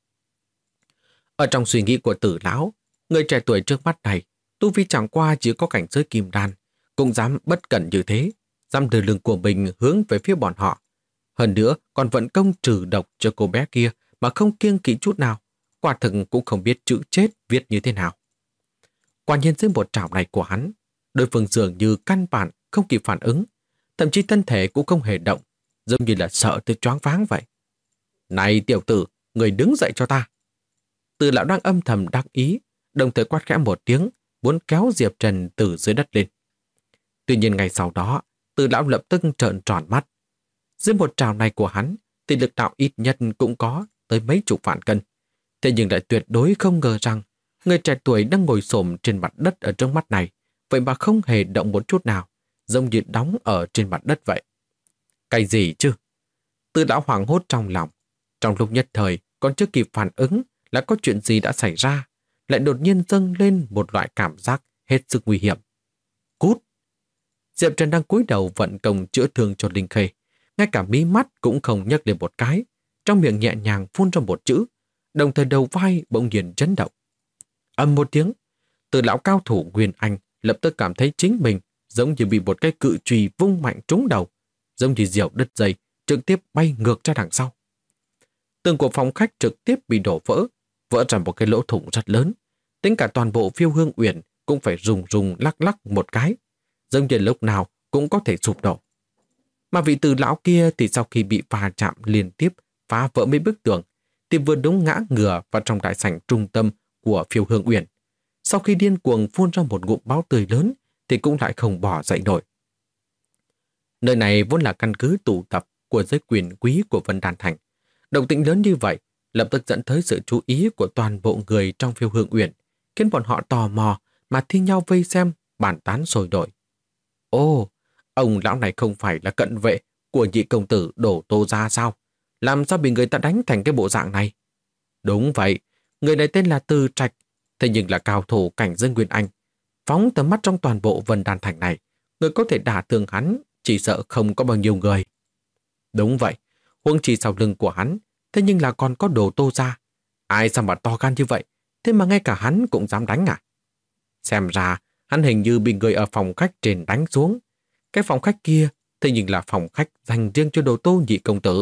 Ở trong suy nghĩ của Tử lão, người trẻ tuổi trước mắt này, tu vi chẳng qua chỉ có cảnh giới kim đan, cũng dám bất cẩn như thế, dám đưa lưng của mình hướng về phía bọn họ. Hơn nữa còn vận công trừ độc cho cô bé kia mà không kiêng kỵ chút nào, quả thực cũng không biết chữ chết viết như thế nào. Quả nhiên dưới một trảo này của hắn, đối phương dường như căn bản không kịp phản ứng, thậm chí thân thể cũng không hề động, giống như là sợ tới choáng váng vậy. Này tiểu tử, người đứng dậy cho ta. Từ lão đang âm thầm đắc ý, đồng thời quát khẽ một tiếng, muốn kéo Diệp Trần từ dưới đất lên. Tuy nhiên ngày sau đó, Từ lão lập tức trợn tròn mắt. Dưới một trảo này của hắn, thì lực đạo ít nhất cũng có tới mấy chục vạn cân. Thế nhưng lại tuyệt đối không ngờ rằng người trẻ tuổi đang ngồi xổm trên mặt đất ở trước mắt này, vậy mà không hề động một chút nào, giống như đóng ở trên mặt đất vậy. Cái gì chứ? Từ lão hoảng hốt trong lòng. Trong lúc nhất thời, còn chưa kịp phản ứng là có chuyện gì đã xảy ra, lại đột nhiên dâng lên một loại cảm giác hết sức nguy hiểm. Cút! Diệp Trần đang cúi đầu vận công chữa thương cho Linh Khê, ngay cả mí mắt cũng không nhấc lên một cái, trong miệng nhẹ nhàng phun ra một chữ, đồng thời đầu vai bỗng nhiên chấn động. Ầm một tiếng, Từ lão cao thủ Nguyên Anh lập tức cảm thấy chính mình giống như bị một cái cự chùy vung mạnh trúng đầu, giống như diều đứt dây, trực tiếp bay ngược ra đằng sau. Tường của phòng khách trực tiếp bị đổ vỡ ra một cái lỗ thủng rất lớn. Tính cả toàn bộ Phiêu Hương Uyển cũng phải rùng rùng lắc lắc một cái, giống như lúc nào cũng có thể sụp đổ. Mà vị Từ lão kia thì sau khi bị va chạm liên tiếp phá vỡ mấy bức tường, thì vừa đúng ngã ngửa vào trong đại sảnh trung tâm của Phiêu Hương Uyển. Sau khi điên cuồng phun ra một ngụm máu tươi lớn thì cũng lại không bỏ dậy nổi. Nơi này vốn là căn cứ tụ tập của giới quyền quý của Vân Đan Thành. Động tĩnh lớn như vậy lập tức dẫn tới sự chú ý của toàn bộ người trong Phiêu Hương Uyển, khiến bọn họ tò mò mà thi nhau vây xem, bàn tán sôi nổi. Ô, ông lão này không phải là cận vệ của nhị công tử Đổ Tô gia sao? Làm sao bị người ta đánh thành cái bộ dạng này? Đúng vậy, người này tên là Từ Trạch, thế nhưng là cao thủ cảnh giới Nguyên Anh. Phóng tầm mắt trong toàn bộ Vân Đan Thành này, người có thể đả thương hắn chỉ sợ không có bao nhiêu người. Đúng vậy, huống chi sau lưng của hắn, thế nhưng là còn có Đồ Tô gia. Ai sao mà to gan như vậy, thế mà ngay cả hắn cũng dám đánh à? Xem ra, hắn hình như bị người ở phòng khách trên đánh xuống. Cái phòng khách kia, thế nhưng là phòng khách dành riêng cho Đồ Tô nhị công tử.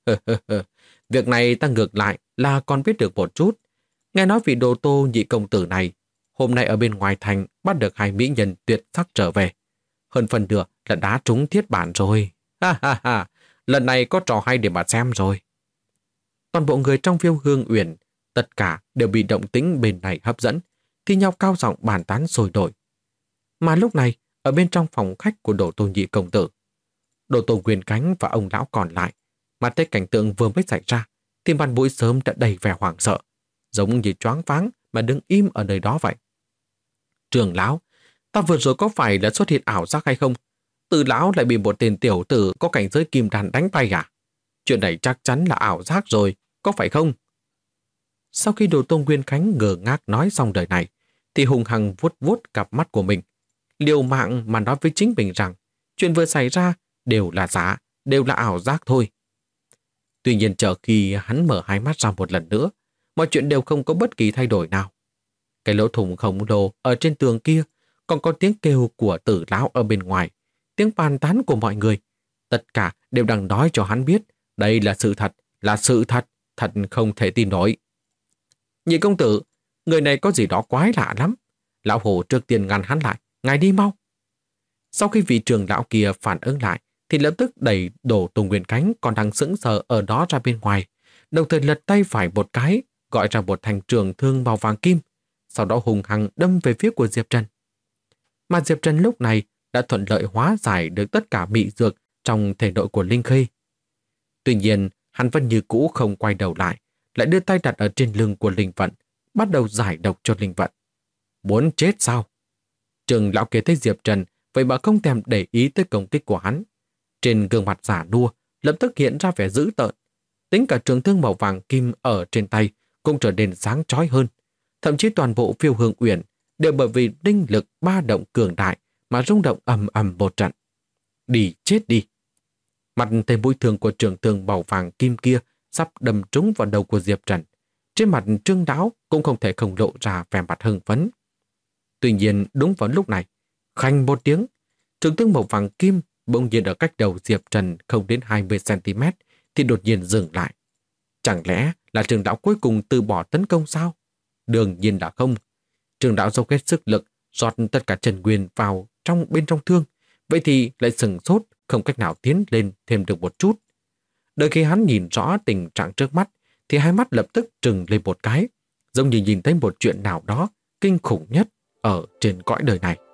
Việc này ta ngược lại là còn biết được một chút. Nghe nói vị Đồ Tô nhị công tử này, hôm nay ở bên ngoài thành bắt được hai mỹ nhân tuyệt sắc trở về. Hơn phần nửa là đá trúng thiết bản rồi. Ha ha ha, lần này có trò hay để mà xem rồi. Toàn bộ người trong Phiêu Hương Uyển, tất cả đều bị động tĩnh bên này hấp dẫn, thi nhau cao giọng bàn tán sôi nổi. Mà lúc này, ở bên trong phòng khách của Đồ Tô nhị công tử, Đồ Tô Nguyên Khánh và ông lão còn lại, mà thấy cảnh tượng vừa mới xảy ra, thì mặt mũi sớm đã đầy vẻ hoảng sợ, giống như choáng váng mà đứng im ở nơi đó vậy. Trưởng lão, ta vừa rồi có phải là xuất hiện ảo giác hay không? Từ lão lại bị một tên tiểu tử có cảnh giới kim đan đánh bay à? Chuyện này chắc chắn là ảo giác rồi, có phải không? Sau khi Đồ Tôn Nguyên Khánh ngờ ngác nói xong đời này, thì hùng hăng vuốt vuốt cặp mắt của mình. Liều mạng mà nói với chính mình rằng chuyện vừa xảy ra đều là giả, đều là ảo giác thôi. Tuy nhiên chờ khi hắn mở hai mắt ra một lần nữa, mọi chuyện đều không có bất kỳ thay đổi nào. Cái lỗ thủng khổng lồ ở trên tường kia, còn có tiếng kêu của Tử lão ở bên ngoài, tiếng bàn tán của mọi người. Tất cả đều đang nói cho hắn biết đây là sự thật, thật không thể tin nổi. Nhị công tử, người này có gì đó quái lạ lắm. Lão Hổ trước tiên ngăn hắn lại, ngài đi mau. Sau khi vị trưởng lão kia phản ứng lại, thì lập tức đẩy Đồ Tôn Nguyên Khánh còn đang sững sờ ở đó ra bên ngoài, đồng thời lật tay phải một cái, gọi ra một thanh trường thương màu vàng kim, sau đó hùng hăng đâm về phía của Diệp Trần. Mà Diệp Trần lúc này đã thuận lợi hóa giải được tất cả mị dược trong thể nội của Linh Khê. Tuy nhiên, hắn vẫn như cũ không quay đầu lại đưa tay đặt ở trên lưng của Linh Vận, bắt đầu giải độc cho Linh Vận. Muốn chết sao? Trưởng lão kia thấy Diệp Trần vậy mà không thèm để ý tới công kích của hắn. Trên gương mặt giả nua lập tức hiện ra vẻ dữ tợn. Tính cả trường thương màu vàng kim ở trên tay cũng trở nên sáng chói hơn. Thậm chí toàn bộ Phiêu Hương Uyển đều bởi vì linh lực ba động cường đại mà rung động ầm ầm một trận. Đi chết đi! Mặt thấy mũi thương của trường thương màu vàng kim kia sắp đâm trúng vào đầu của Diệp Trần. Trên mặt Trương Đáo cũng không thể không lộ ra vẻ mặt hưng phấn. Tuy nhiên đúng vào lúc này, khanh một tiếng, trường thương màu vàng kim bỗng nhiên ở cách đầu Diệp Trần không đến 20 cm thì đột nhiên dừng lại. Chẳng lẽ là Trương Đáo cuối cùng từ bỏ tấn công sao? Đương nhiên là không. Trương Đáo dốc hết sức lực rót tất cả chân nguyên vào bên trong thương, vậy thì lại sừng sốt, không cách nào tiến lên thêm được một chút. Đợi khi hắn nhìn rõ tình trạng trước mắt thì hai mắt lập tức trừng lên một cái, giống như nhìn thấy một chuyện nào đó kinh khủng nhất ở trên cõi đời này.